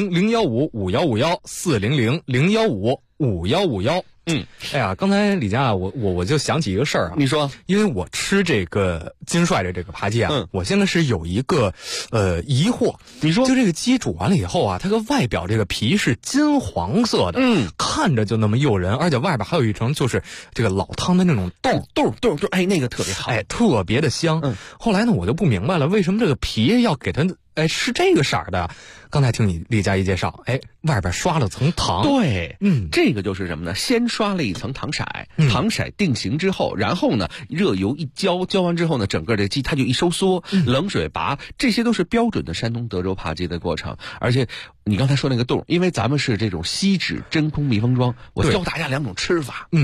400-015-5151，400-015-5151。哎呀，刚才李佳，我就想起一个事儿啊。 你说， 因为我吃这个金帅的这个扒鸡啊，我现在是有一个疑惑。 你说， 就这个鸡煮完了以后啊，它个外表这个皮是金黄色的，看着就那么诱人，而且外边还有一层就是这个老汤的那种豆， 哎，那个特别好， 哎，特别的香。后来呢，我就不明白了，为什么这个皮要给它是这个色儿的？刚才听你李佳一介绍，外边刷了层糖。 对，这个就是什么呢？先刷了一层糖色，糖色定型之后，然后呢，热油一浇完之后呢，整个这鸡它就一收缩，冷水拔，这些都是标准的山东德州扒鸡的过程。而且你刚才说那个冻，因为咱们是这种锡纸真空密封装，我教大家2种吃法。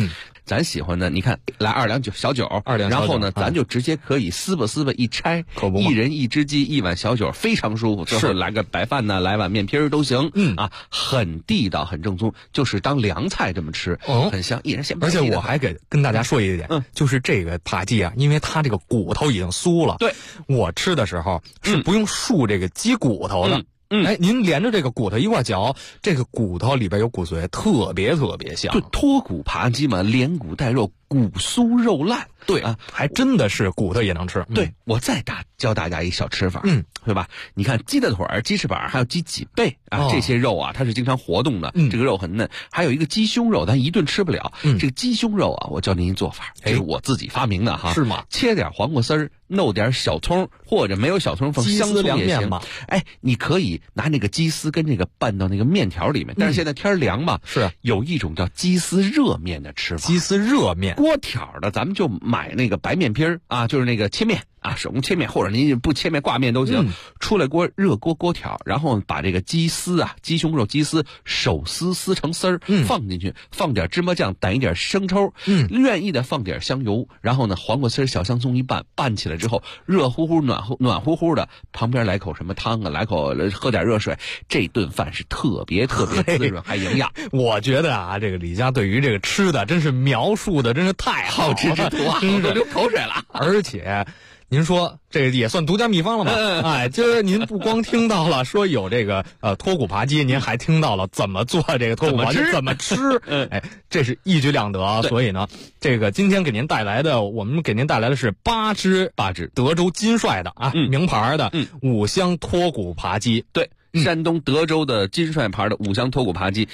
咱喜欢的，你看来2两小酒，然后呢，咱就直接可以撕吧一拆，一人一只鸡，1碗小酒，非常舒服。最后来个白饭呢，来碗面皮都行。很地道，很正宗，就是当凉菜这么吃，很香，一人先。 而且我还跟大家说一点，就是这个扒鸡啊，因为它这个骨头已经酥了， 对， 我吃的时候是不用漱这个鸡骨头的。您连着这个骨头一块嚼，这个骨头里边有骨髓，特别香。 对，脱骨扒鸡嘛，连骨带肉，骨酥肉烂。 对啊，还真的是骨头也能吃。 对，我再教大家一小吃法，对吧？你看鸡的腿儿、鸡翅膀还有鸡脊背啊，这些肉啊，它是经常活动的，这个肉很嫩。还有一个鸡胸肉，咱一顿吃不了。这个鸡胸肉啊，我教您一做法，这是我自己发明的哈。 是吗？ 切点黄瓜丝儿，弄点小葱，或者没有小葱放香葱也行。你可以拿那个鸡丝跟这个拌到那个面条里面。但是现在天凉嘛， 是有一种叫鸡丝热面的吃法。 鸡丝热面， 锅条的，咱们就买那个白面皮儿啊，就是那个切面啊，手工切面，或者您不切面挂面都行。出来热锅条，然后把这个鸡丝啊，鸡胸肉鸡丝手撕成丝儿，放进去，放点芝麻酱，逮一点生抽，愿意的放点香油，然后呢黄瓜丝小香葱一拌起来之后，热乎乎暖乎乎的，旁边来口什么汤啊，来口喝点热水，这顿饭是特别滋润还营养。 我觉得啊，这个李家对于这个吃的真是描述的真是太好吃之徒啊，都流口水了。 而且您说这也算独家秘方了吗？今儿您不光听到了说有这个脱骨扒鸡，您还听到了怎么做这个脱骨扒鸡，怎么吃。这是一举两得。所以呢，这个今天我们给您带来的是8只德州金帅的名牌的5香脱骨扒鸡。 对。山东德州的金帅牌的5香脱骨扒鸡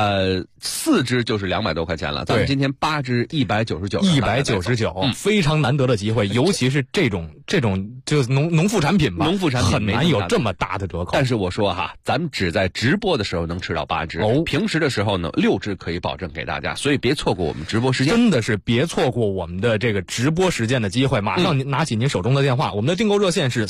，4只就是200多块钱了。咱们今天8只199， 非常难得的机会，尤其是这种就是农副产品吧，很难有这么大的折扣。 但是我说哈，咱们只在直播的时候能吃到8只，平时的时候呢6只可以保证给大家，所以别错过我们直播时间， 真的是别错过我们的这个直播时间的机会。马上拿起您手中的电话，我们的订购热线是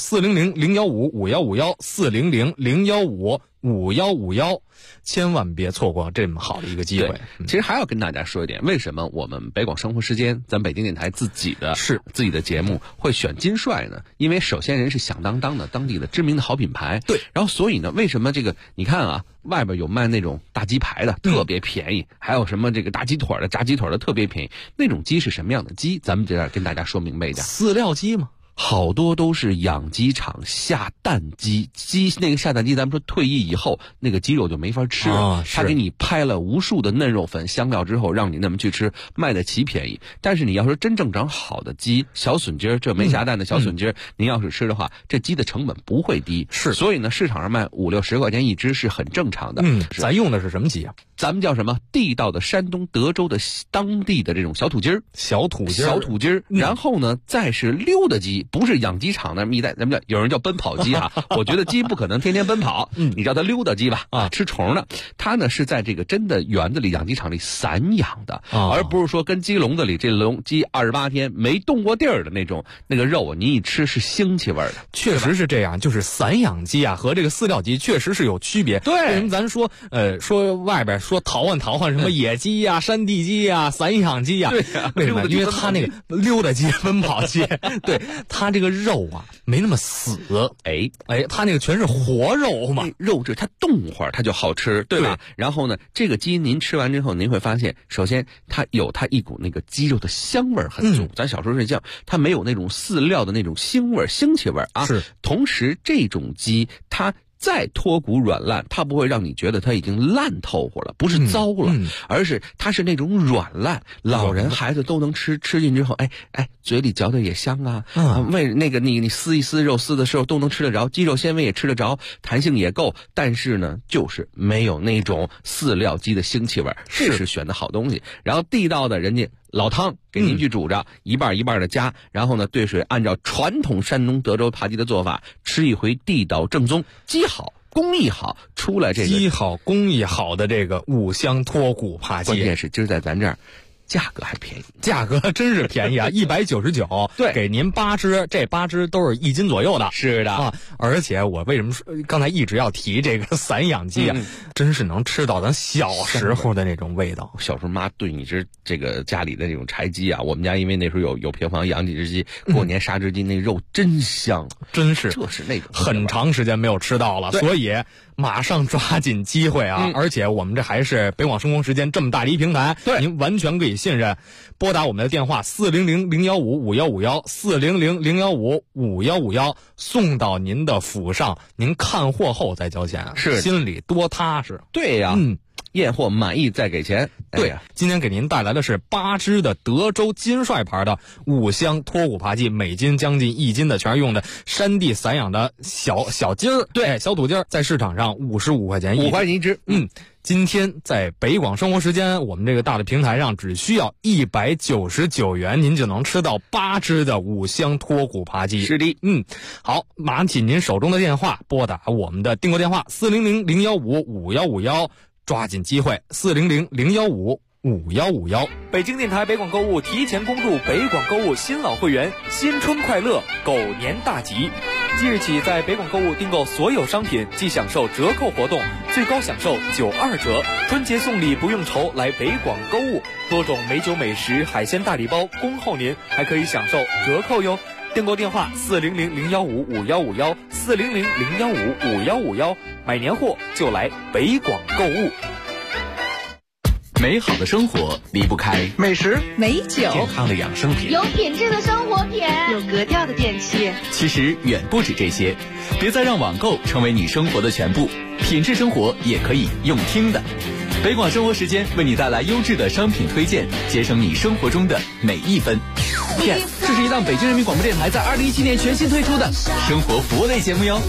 400-015-5151，400-015-5151，千万别错过这么好的一个机会。 其实还要跟大家说一点，为什么我们北广生活时间，咱北京电台自己的节目会选金帅呢？因为首先人是响当当的当地的知名的好品牌， 对。 然后所以呢，为什么这个你看啊，外边有卖那种大鸡排的，特别便宜，还有什么这个大鸡腿的、炸鸡腿的特别便宜，那种鸡是什么样的鸡？咱们这样跟大家说明白一点。 饲料鸡吗？ 好多都是养鸡场下蛋鸡，那个下蛋鸡，咱们说退役以后那个鸡肉就没法吃了，他给你拍了无数的嫩肉粉、香料之后，让你那么去吃，卖得奇便宜。但是你要说真正长好的鸡，小笋鸡儿，这没下蛋的小笋鸡儿，您要是吃的话，这鸡的成本不会低，所以呢，市场上卖50-60块钱一只是很正常的。 咱用的是什么鸡啊？ 咱们叫什么？地道的山东德州的当地的这种小土鸡儿， 小土鸡儿， 然后呢，再是溜达鸡。不是养鸡场那么一代，咱们叫有人叫奔跑鸡啊。我觉得鸡不可能天天奔跑，你叫它溜达鸡吧，吃虫的。它呢是在这个真的园子里、养鸡场里散养的，而不是说跟鸡笼子里这鸡28天没动过地儿的那种那个肉，你一吃是腥气味的。 确实是这样，就是散养鸡啊和这个饲料鸡确实是有区别。 对， 为什么咱说外边说淘换什么野鸡呀、山地鸡呀、散养鸡呀？ 对， 为什么？因为它那个溜达鸡、奔跑鸡，对它这个肉啊没那么死，它那个全是活肉嘛， 肉质它动会儿它就好吃，对吧？然后呢，这个鸡您吃完之后，您会发现，首先它有它一股那个鸡肉的香味很足，咱小时候睡觉，它没有那种饲料的那种腥气味啊。 是， 同时这种鸡它再脱骨软烂，它不会让你觉得它已经烂透乎了，不是糟了，而是它是那种软烂，老人孩子都能吃进之后，嘴里嚼的也香啊。为那个你撕一撕肉撕的时候都能吃得着，肌肉纤维也吃得着，弹性也够，但是呢，就是没有那种饲料鸡的腥气味，这是选的好东西。然后地道的人家老汤给您去煮着，一半一半的加，然后呢兑水，按照传统山东德州扒鸡的做法，吃一回地道正宗，鸡好工艺好，出来这个鸡好工艺好的这个5香脱骨扒鸡。 关键是今儿在咱这儿价格还便宜， 价格真是便宜啊，199， 对， 给您8只，这8只都是1斤左右的。 是的啊，而且我为什么说刚才一直要提这个散养鸡啊？真是能吃到咱小时候的那种味道。 小时候妈炖一只这个家里的那种柴鸡啊，我们家因为那时候有平房养几只鸡，过年杀只鸡那肉真香， 真是， 这是那种很长时间没有吃到了，所以马上抓紧机会啊！而且我们这还是北广生活时间这么大的一平台， 对， 您完全可以信任。拨打我们的电话400-015-5151，400-015-5151，送到您的府上，您看货后再交钱， 是心里多踏实。 对呀，验货满意再给钱。 对，今天给您带来的是8只的德州金帅牌的5香脱骨扒鸡，每斤将近1斤的，全是用的山地散养的小鸡儿，对，小土鸡儿，在市场上55块钱 5块钱一只。 今天在北广生活时间，我们这个大的平台上只需要199元，您就能吃到8只的5香脱骨扒鸡。 是的， 好，拿起您手中的电话，拨打我们的订购电话400-015-5151，抓紧机会，400-015-5151。 北京电台北广购物提前恭祝北广购物新老会员新春快乐，狗年大吉！即日起，在北广购物订购所有商品即享受折扣活动，最高享受92折。春节送礼不用愁，来北广购物，多种美酒美食、海鲜大礼包恭候您，还可以享受折扣哟。订购电话400-015-5151，400-015-5151，买年货就来北广购物。 美好的生活离不开美食、 美酒、 健康的养生品， 有品质的生活品， 有格调的电器。 其实远不止这些，别再让网购成为你生活的全部，品质生活也可以用听的。北广生活时间为你带来优质的商品推荐，节省你生活中的每一分。Yes， 这是一档北京人民广播电台在2017年全新推出的生活服务类节目哟。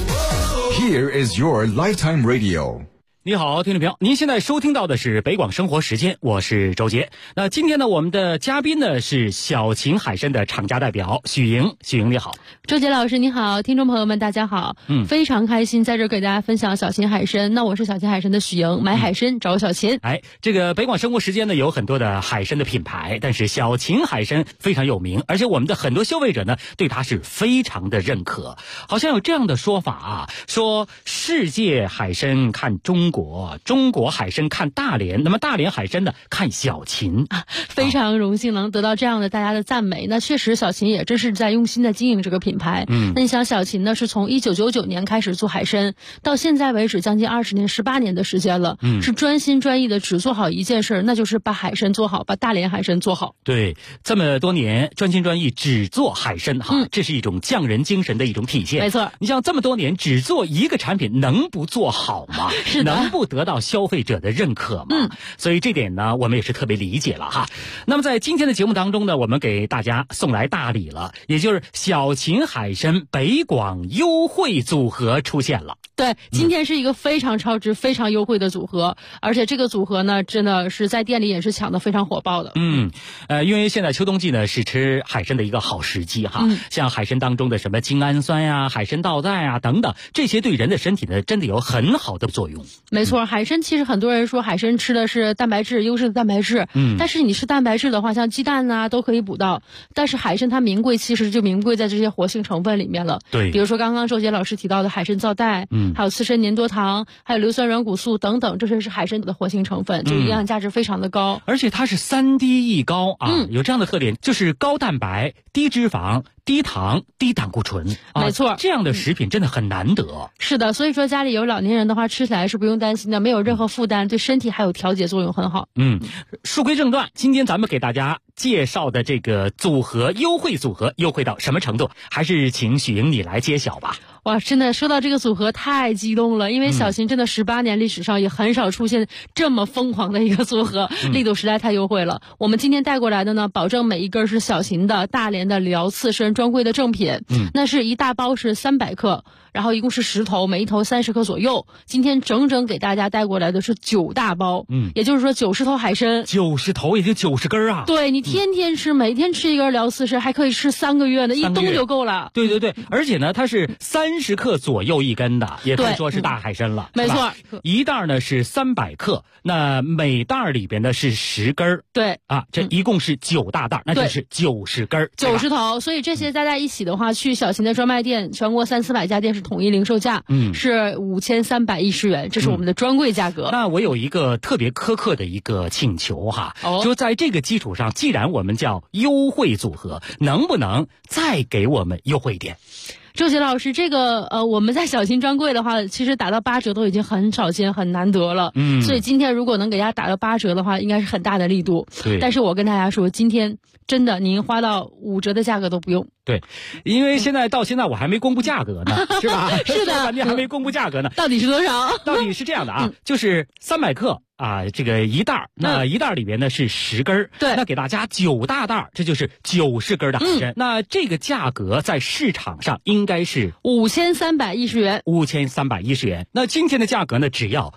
Here is your lifetime radio。 你好，听众朋友，您现在收听到的是北广生活时间，我是周杰。那今天呢，我们的嘉宾呢是小秦海参的厂家代表许莹。许莹你好。 周杰老师你好，听众朋友们大家好。非常开心在这给大家分享小秦海参。那我是小秦海参的许莹，买海参找小秦。 这个北广生活时间呢有很多的海参的品牌，但是小秦海参非常有名，而且我们的很多消费者呢对它是非常的认可。好像有这样的说法啊，说世界海参看中国，中国海参看大连，那么大连海参呢看小秦。 非常荣幸能得到这样的大家的赞美。那确实小秦也真是在用心的经营这个品牌。那你想小秦呢是从1999年开始做海参，到现在为止将近20年18年的时间了，是专心专意的只做好一件事，那就是把海参做好，把大连海参做好。 对，这么多年专心专意只做海参这是一种匠人精神的一种体现。 没错， 你像这么多年只做一个产品，能不做好吗？ 是的， 能不得到消费者的认可吗？所以这点呢我们也是特别理解了哈。那么在今天的节目当中呢，我们给大家送来大礼了，也就是小秦海参北广优惠组合出现了。 对，今天是一个非常超值、非常优惠的组合，而且这个组合呢，真的是在店里也是抢得非常火爆的。 因为现在秋冬季呢是吃海参的一个好时机哈。像海参当中的什么精氨酸呀、海参皂苷啊等等，这些对人的身体呢真的有很好的作用。 没错，海参其实很多人说海参吃的是蛋白质，优质的蛋白质。但是你吃蛋白质的话，像鸡蛋啊都可以补到，但是海参它名贵，其实就名贵在这些活性成分里面了。 对， 比如说刚刚周杰老师提到的海参皂苷，还有刺参粘多糖，还有硫酸软骨素等等，这些是海参的活性成分，就营养价值非常的高。 而且它是3低一高啊，有这样的特点，就是高蛋白、低脂肪、低糖、低胆固醇。 没错， 这样的食品真的很难得。 是的，所以说家里有老年人的话，吃起来是不用担心的，没有任何负担，对身体还有调节作用很好。 书归正传，今天咱们给大家介绍的这个组合优惠组合优惠到什么程度，还是请许莹你来揭晓吧。 哇，真的说到这个组合太激动了，因为小秦真的18年历史上也很少出现这么疯狂的一个组合，力度实在太优惠了。我们今天带过来的呢，保证每一根是小秦的大连的辽刺参专柜的正品，那是一大包是300克， 然后一共是10头，每一头30克左右。今天整整给大家带过来的是9大包，也就是说90头海参 ，90头也就90根啊。 对，你天天吃，每天吃一根聊40，还可以吃3个月呢，一冬就够了。 对对对，而且呢，它是30克左右一根的，也可以说是大海参了。 没错， 一袋呢是300克，那每袋里边呢是10根。 对啊，这一共是9大袋，那就是90根 ，90头。所以这些加在一起的话，去小秦的专卖店，全国300-400家店是统一零售价，是5310元，这是我们的专柜价格。 那我有一个特别苛刻的一个请求哈，就在这个基础上，既然我们叫优惠组合，能不能再给我们优惠一点？ 周杰老师，这个我们在小秦专柜的话，其实打到8折都已经很少见、很难得了。所以今天如果能给大家打到8折的话，应该是很大的力度。 对。 但是我跟大家说，今天真的您花到5折的价格都不用。 对，因为到现在我还没公布价格呢，是吧？ 是的， 半天还没公布价格呢。 到底是多少？ 到底是这样的啊，就是300克。这个一袋，那一袋里边呢是10根， 对， 那给大家9大袋，这就是90根的海参。那这个价格在市场上应该是 5310元 ，5310元。那今天的价格呢，只要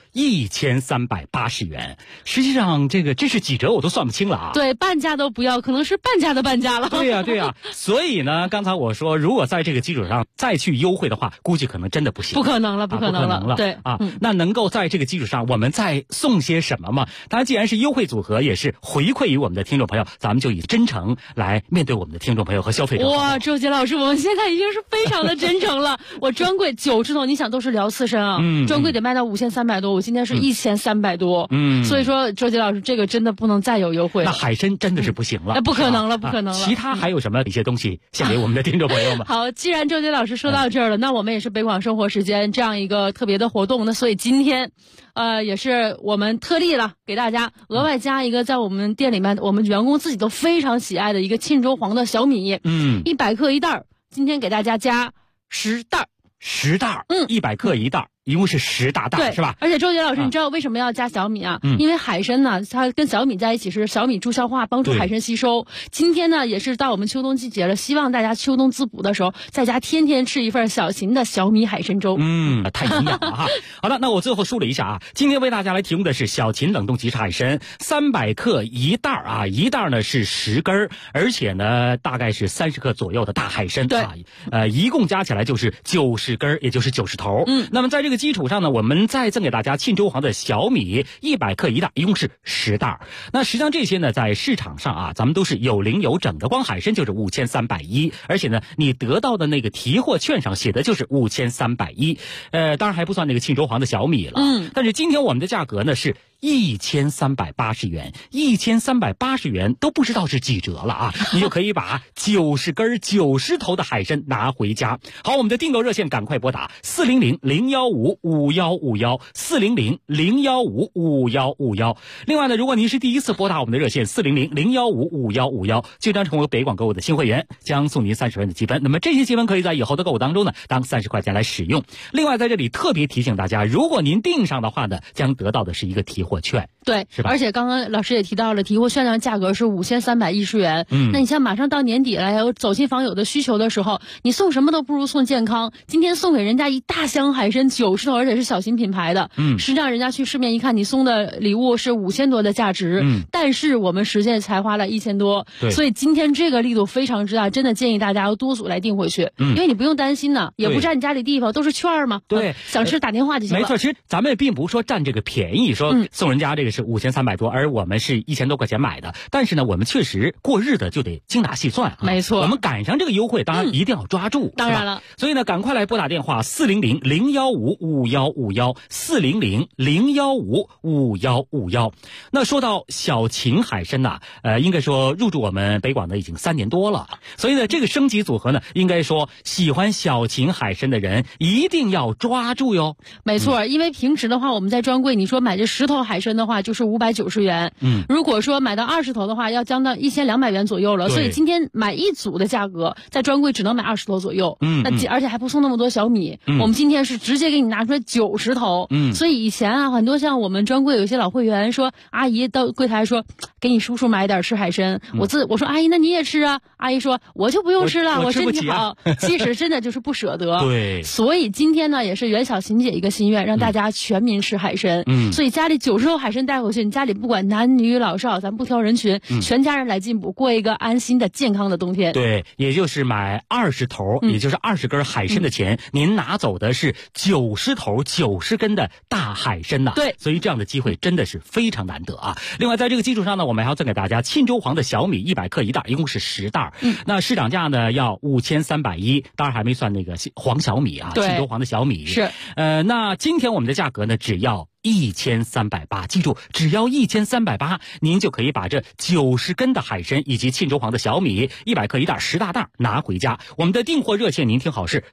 1380元。实际上，这是几折我都算不清了啊。 对，半价都不要，可能是半价的半价了。 对呀。所以呢，刚才我说，如果在这个基础上再去优惠的话，估计可能真的不行。 不可能了。对啊，那能够在这个基础上，我们再送些什么嘛？当然，既然是优惠组合，也是回馈于我们的听众朋友，咱们就以真诚来面对我们的听众朋友和消费者。 哇，周杰老师，我们现在已经是非常的真诚了。我专柜90头，你想都是聊刺身啊，专柜得卖到5300多，我今天是1300多，所以说周杰老师，这个真的不能再有优惠了。 那海参真的是不行了， 那不可能了。 其他还有什么一些东西献给我们的听众朋友们？ 好，既然周杰老师说到这儿了，那我们也是北广生活时间这样一个特别的活动，那所以今天，也是我们特例了，给大家额外加一个在我们店里面我们员工自己都非常喜爱的一个沁州黄的小米，100克一袋，今天给大家加10袋 ，10袋，100克一袋。一共是10大袋，是吧？ 而且周杰老师，你知道为什么要加小米啊？因为海参呢，它跟小米在一起是小米助消化，帮助海参吸收。今天呢，也是到我们秋冬季节了，希望大家秋冬滋补的时候，在家天天吃一份小秦的小米海参粥。 太营养了哈。好的，那我最后梳理一下啊，今天为大家来提供的是小秦冷冻即食海参300克一袋啊，一袋呢是10根，而且呢大概是30克左右的大海参啊，一共加起来就是90根，也就是90头。那么在这个基础上呢，我们再赠给大家沁州黄的小米100克一袋，一共是10袋。那实际上这些呢，在市场上啊，咱们都是有零有整的，光海参就是5310，而且呢，你得到的那个提货券上写的就是5310，当然还不算那个沁州黄的小米了。但是今天我们的价格呢是1380元，1380元都不知道是几折了啊！你就可以把90根90头的海参拿回家。好，我们的订购热线赶快拨打400-015-5151，400-015-5151。另外呢，如果您是第一次拨打我们的热线400-015-5151，就将成为北广购物的新会员，将送您30元的积分。那么这些积分可以在以后的购物当中呢，当30块钱来使用。另外在这里特别提醒大家，如果您订上的话呢，将得到的是一个提货券。 对， 是吧？ 而且刚刚老师也提到了，提货券的价格是5310元。那你像马上到年底了，有走亲访友的需求的时候，你送什么都不如送健康。今天送给人家一大箱海参90头，而且是小型品牌的。实际上人家去市面一看，你送的礼物是5000多的价值，但是我们实际才花了1000多。所以今天这个力度非常之大，真的建议大家要多组来订回去，因为你不用担心呢，也不占你家里地方，都是券嘛。 对， 想吃打电话就行了。 没错，其实咱们也并不是说占这个便宜，说送人家这个是5300多，而我们是1000多块钱买的。但是呢，我们确实过日子就得精打细算啊。 没错， 我们赶上这个优惠，当然一定要抓住。 当然了， 所以呢，赶快来拨打电话400-015-5151，400-015-5151。那说到小秦海参呐，应该说入驻我们北广的已经3年多了，所以呢，这个升级组合呢，应该说喜欢小秦海参的人一定要抓住哟。 没错，因为平时的话，我们在专柜，你说买这10头海海参的话，就是590元。如果说买到20头的话，要将到1200元左右了。所以今天买一组的价格，在专柜只能买20头左右。而且还不送那么多小米。我们今天是直接给你拿出来90头。所以以前啊，很多像我们专柜有些老会员说，阿姨到柜台说，给你叔叔买点吃海参。我说阿姨，那你也吃啊？阿姨说我就不用吃了，我身体好。其实真的就是不舍得。 对。 所以今天呢，也是袁小琴姐一个心愿，让大家全民吃海参。所以家里90头海参带回去，你家里不管男女老少，咱不挑人群，全家人来进补，过一个安心的健康的冬天。 对，也就是买20头，也就是20根海参的钱，您拿走的是90头90根的大海参呐。 对， 所以这样的机会真的是非常难得啊。另外在这个基础上呢，我们还要赠给大家沁州黄的小米100克一袋，一共是10袋。那市场价呢要5310，当然还没算那个黄小米啊，沁州黄的小米是。 那今天我们的价格呢只要1380，记住，只要1380，您就可以把这90根的海参以及沁州黄的小米100克一袋10大袋拿回家。我们的订货热线您听好是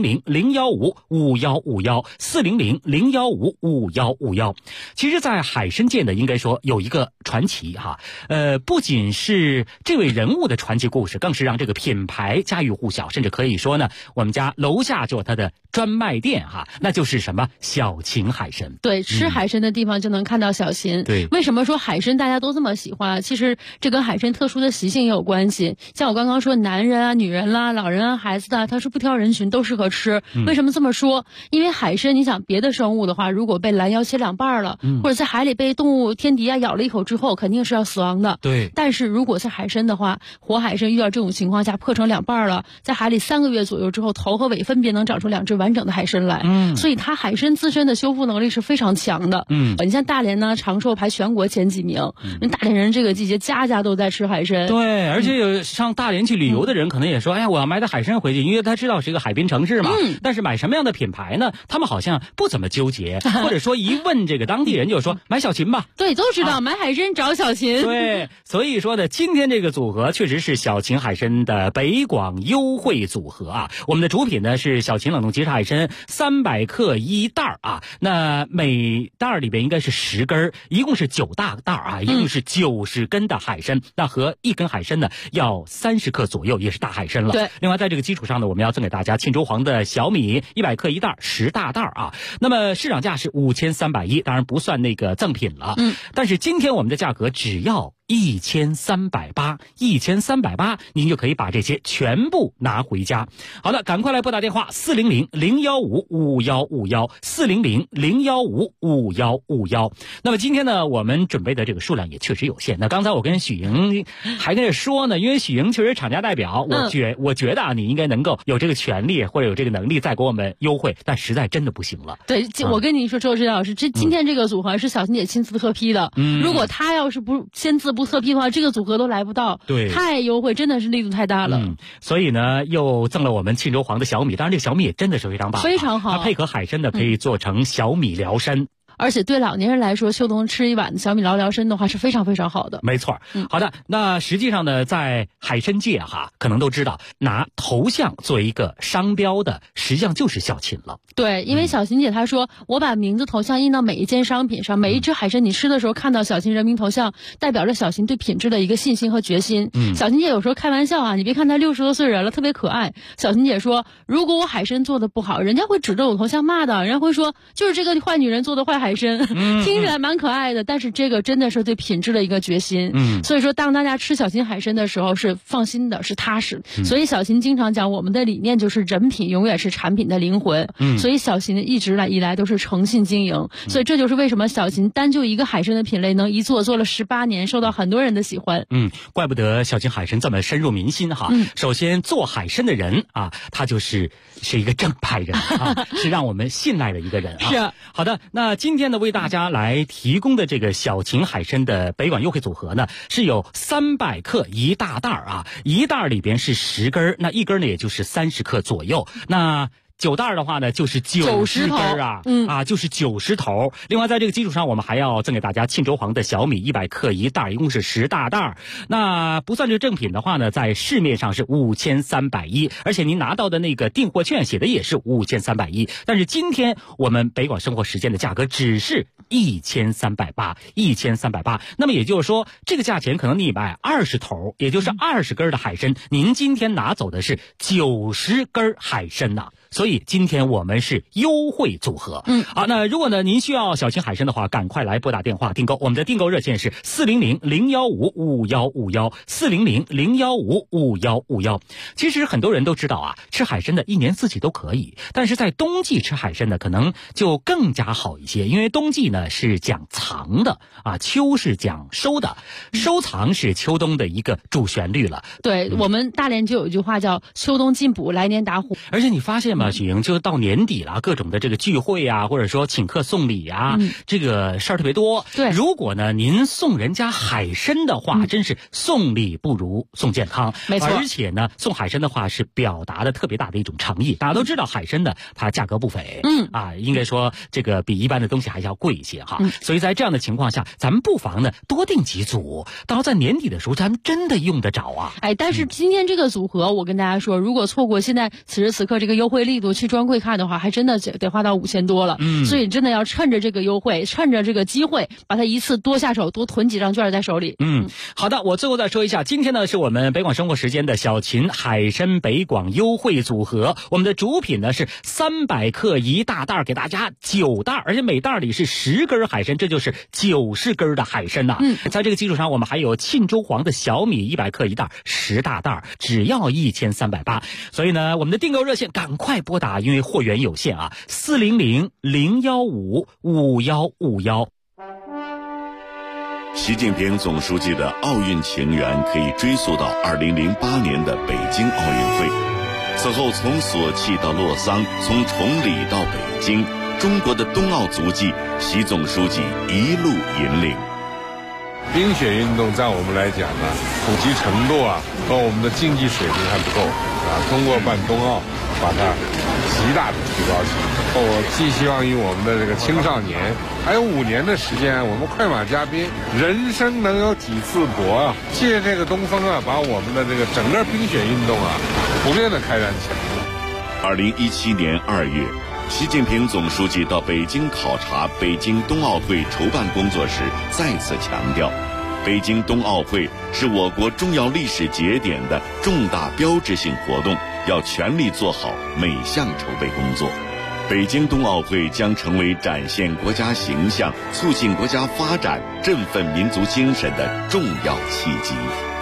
400-015-5151，400-015-5151。其实在海参界呢，应该说有一个传奇哈，不仅是这位人物的传奇故事，更是让这个品牌家喻户晓，甚至可以说呢，我们家楼下就有它的专卖店哈，那就是什么小秦海参。 对，吃海参的地方就能看到小秦。 对， 为什么说海参大家都这么喜欢？其实这跟海参特殊的习性也有关系。像我刚刚说，男人啊、女人啦、老人啊、孩子的，它是不挑人群，都适合吃。为什么这么说？因为海参，你想别的生物的话，如果被拦腰切2半了，或者在海里被动物天敌啊咬了一口之后，肯定是要死亡的。 对。 但是如果是海参的话，活海参遇到这种情况下破成2半了，在海里3个月左右之后，头和尾分别能长出2只完整的海参来。所以它海参自身的修复能力是非常强的。你像大连呢，长寿排全国前几名。大连人这个季节家家都在吃海参。 对，而且有上大连去旅游的人可能也说，哎呀，我要买点海参回去，因为他知道是一个海滨城市嘛。但是买什么样的品牌呢？他们好像不怎么纠结，或者说一问这个当地人就说买小秦吧。 对，都知道买海参找小秦。 对，所以说呢，今天这个组合确实是小秦海参的北广优惠组合啊。我们的主品呢是小秦冷冻即食海参300克一袋啊，那每袋里边应该是10根，一共是9大袋啊，一共是90根的海参。那和1根海参呢要30克左右，也是大海参了。 对。 另外在这个基础上呢，我们要赠给大家沁州黄的小米100克一袋10大袋啊。那么市场价是5310，当然不算那个赠品了。但是今天我们的价格只要1380，您就可以把这些全部拿回家。好的，赶快来拨打电话400-015-5151，400-015-5151。那么今天呢，我们准备的这个数量也确实有限。那刚才我跟许莹还跟着说呢，因为许莹确实厂家代表，我觉得啊，你应该能够有这个权利或者有这个能力再给我们优惠，但实在真的不行了。 对，我跟你说，周志老师，今天这个组合是小秦姐亲自特批的。如果她要是不签字不特批的话，这个组合都来不到。 对， 太优惠，真的是力度太大了。 所以呢，又赠了我们沁州黄的小米，当然这个小米也真的是非常棒， 非常好。 它配合海参的可以做成小米辽参。 而且对老年人来说，秋冬吃一碗小米辽参的话是非常非常好的。 没错。好的，那实际上呢，在海参界可能都知道，拿头像作为一个商标的，实际上就是小秦了。 对，因为小秦姐她说，我把名字头像印到每一件商品上，每一只海参你吃的时候看到小秦人民头像，代表着小秦对品质的一个信心和决心。小秦姐有时候开玩笑你别看她60多岁人了，特别可爱。小秦姐说，如果我海参做的不好，人家会指着我头像骂的，人家会说就是这个坏女人做的坏海参。听起来蛮可爱的，但是这个真的是对品质的一个决心。所以说当大家吃小秦海参的时候是放心的，是踏实。所以小秦经常讲，我们的理念就是人品永远是产品的灵魂。所以小秦一直以来都是诚信经营。所以这就是为什么小秦单就一个海参的品类能一做了18年，受到很多人的喜欢。 怪不得小秦海参这么深入民心哈。首先做海参的人他是一个正派人是让我们信赖的一个人是。 好的，那今天呢为大家来提供的这个小秦海参的北广优惠组合呢，是有300克一大袋一袋里边是10根，那1根呢也就是30克左右。那 9袋的话呢，就是90根啊，就是90头。另外，在这个基础上，我们还要赠给大家沁州黄的小米100克1袋，一共是10大袋。那不算这个正品的话呢，在市面上是5310，而且您拿到的那个订货券写的也是5310。但是今天我们北广生活时间的价格只是1380，1380。那么也就是说，这个价钱可能你买20头，也就是20根的海参，您今天拿走的是90根海参呐。所以今天我们是优惠组合。好，那如果呢您需要小型海参的话，赶快来拨打电话订购。我们的订购热线是400-015-5151，400-015-5151。其实很多人都知道啊，吃海参的一年四季都可以，但是在冬季吃海参呢，可能就更加好一些，因为冬季呢是讲藏的啊，秋是讲收的，收藏是秋冬的一个主旋律了。 对，我们大连就有一句话叫秋冬进补，来年打虎。 而且你发现吗，许莹，就到年底了，各种的这个聚会啊，或者说请客送礼啊，这个事儿特别多。 对， 如果呢您送人家海参的话，真是送礼不如送健康。 没错， 而且呢送海参的话是表达的特别大的一种诚意。大家都知道海参呢它价格不菲，应该说这个比一般的东西还要贵一些哈。所以在这样的情况下，咱们不妨呢多订几组，到在年底的时候咱们真的用得着啊。 但是今天这个组合我跟大家说，如果错过现在此时此刻这个优惠力度去专柜看的话，还真的得花到5000多了。所以真的要趁着这个优惠，趁着这个机会，把它一次多下手，多囤几张券在手里。 好的，我最后再说一下，今天呢是我们北广生活时间的小秦海参北广优惠组合，我们的主品呢是300克1大袋，给大家9袋，而且每袋里是10根海参，这就是90根的海参呐。在这个基础上，我们还有沁州黄的小米100克1袋10大袋，只要1380。所以呢，我们的订购热线赶快拨打，因为货源有限啊，400-015-5151。 习近平总书记的奥运情缘可以追溯到2008年的北京奥运会。此后从索契到洛桑，从崇礼到北京，中国的冬奥足迹，习总书记一路引领。 冰雪运动在我们来讲呢，普及程度和我们的竞技水平还不够通过办冬奥，把它极大的提高起来。我寄希望于我们的这个青少年，还有5年的时间，我们快马加鞭，人生能有几次搏借这个东风把我们的这个整个冰雪运动普遍的开展起来。 2017年2月，习近平总书记到北京考察北京冬奥会筹办工作时，再次强调，北京冬奥会是我国重要历史节点的重大标志性活动，要全力做好每项筹备工作。北京冬奥会将成为展现国家形象、促进国家发展、振奋民族精神的重要契机。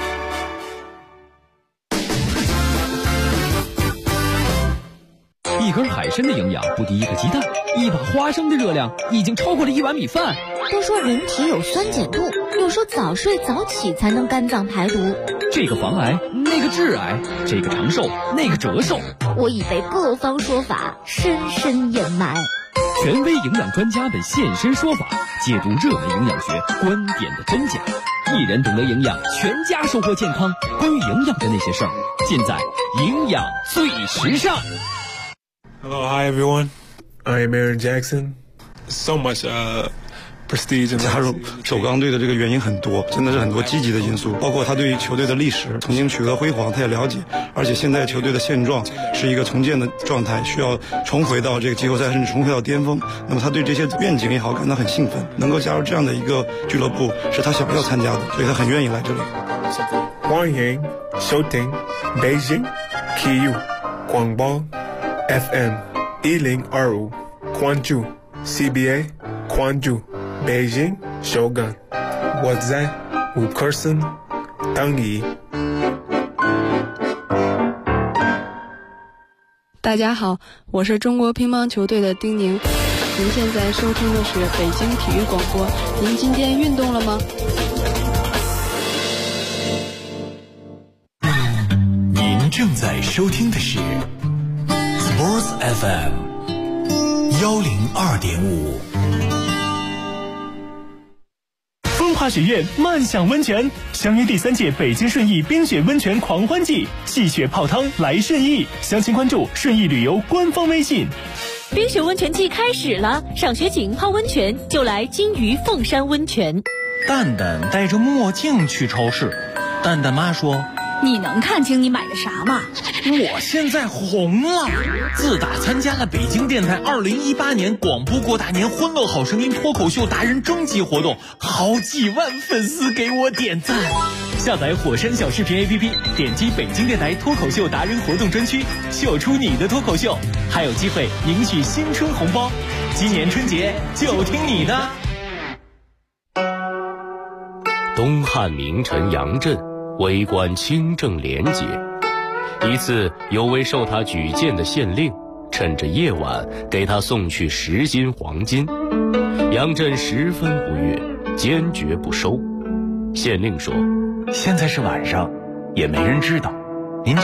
一根海参的营养不敌一个鸡蛋，一把花生的热量已经超过了1碗米饭。 都说人体有酸碱度，有时候早睡早起才能肝脏排毒。 这个防癌，那个致癌，这个长寿，那个折寿。 我已被各方说法深深掩埋。 权威营养专家的现身说法，解读热门营养学观点的真假。一人懂得营养，全家收获健康。关于营养的那些事儿，尽在营养最时尚。 Hello, hi everyone. I am Aaron Jackson. So much prestige. 加入首钢队的这个原因很多，真的是很多积极的因素，包括他对于球队的历史曾经取得辉煌，他也了解，而且现在球队的现状是一个重建的状态，需要重回到这个季后赛，甚至重回到巅峰。那么他对这些愿景也好感到很兴奋，能够加入这样的一个俱乐部是他想要参加的，所以他很愿意来这里。 欢迎收听北京体育广播 FM 1025，关注 CBA， 关注北京首钢，我在吴克森等你。 大家好，我是中国乒乓球队的丁宁。您现在收听的是北京体育广播。您今天运动了吗？ 您正在收听的是 Sports FM 102.5。 华学院漫享温泉，相约第3届北京顺义冰雪温泉狂欢季，戏雪泡汤来顺义。详情关注顺义旅游官方微信。 冰雪温泉季开始了，赏雪景泡温泉就来金鱼凤山温泉。 蛋蛋戴着墨镜去超市，蛋蛋妈说：“ 你能看清你买的啥吗？ 我现在红了，自打参加了北京电台2018年广播过大年欢乐好声音脱口秀达人征集活动，好几万粉丝给我点赞。” 下载火山小视频 APP， 点击北京电台脱口秀达人活动专区，秀出你的脱口秀，还有机会赢取新春红包。今年春节就听你的。 东汉名臣杨震为官清正廉洁，一次有位受他举荐的县令趁着夜晚给他送去10斤黄金，杨震十分不悦，坚决不收。县令说：“ 现在是晚上，也没人知道，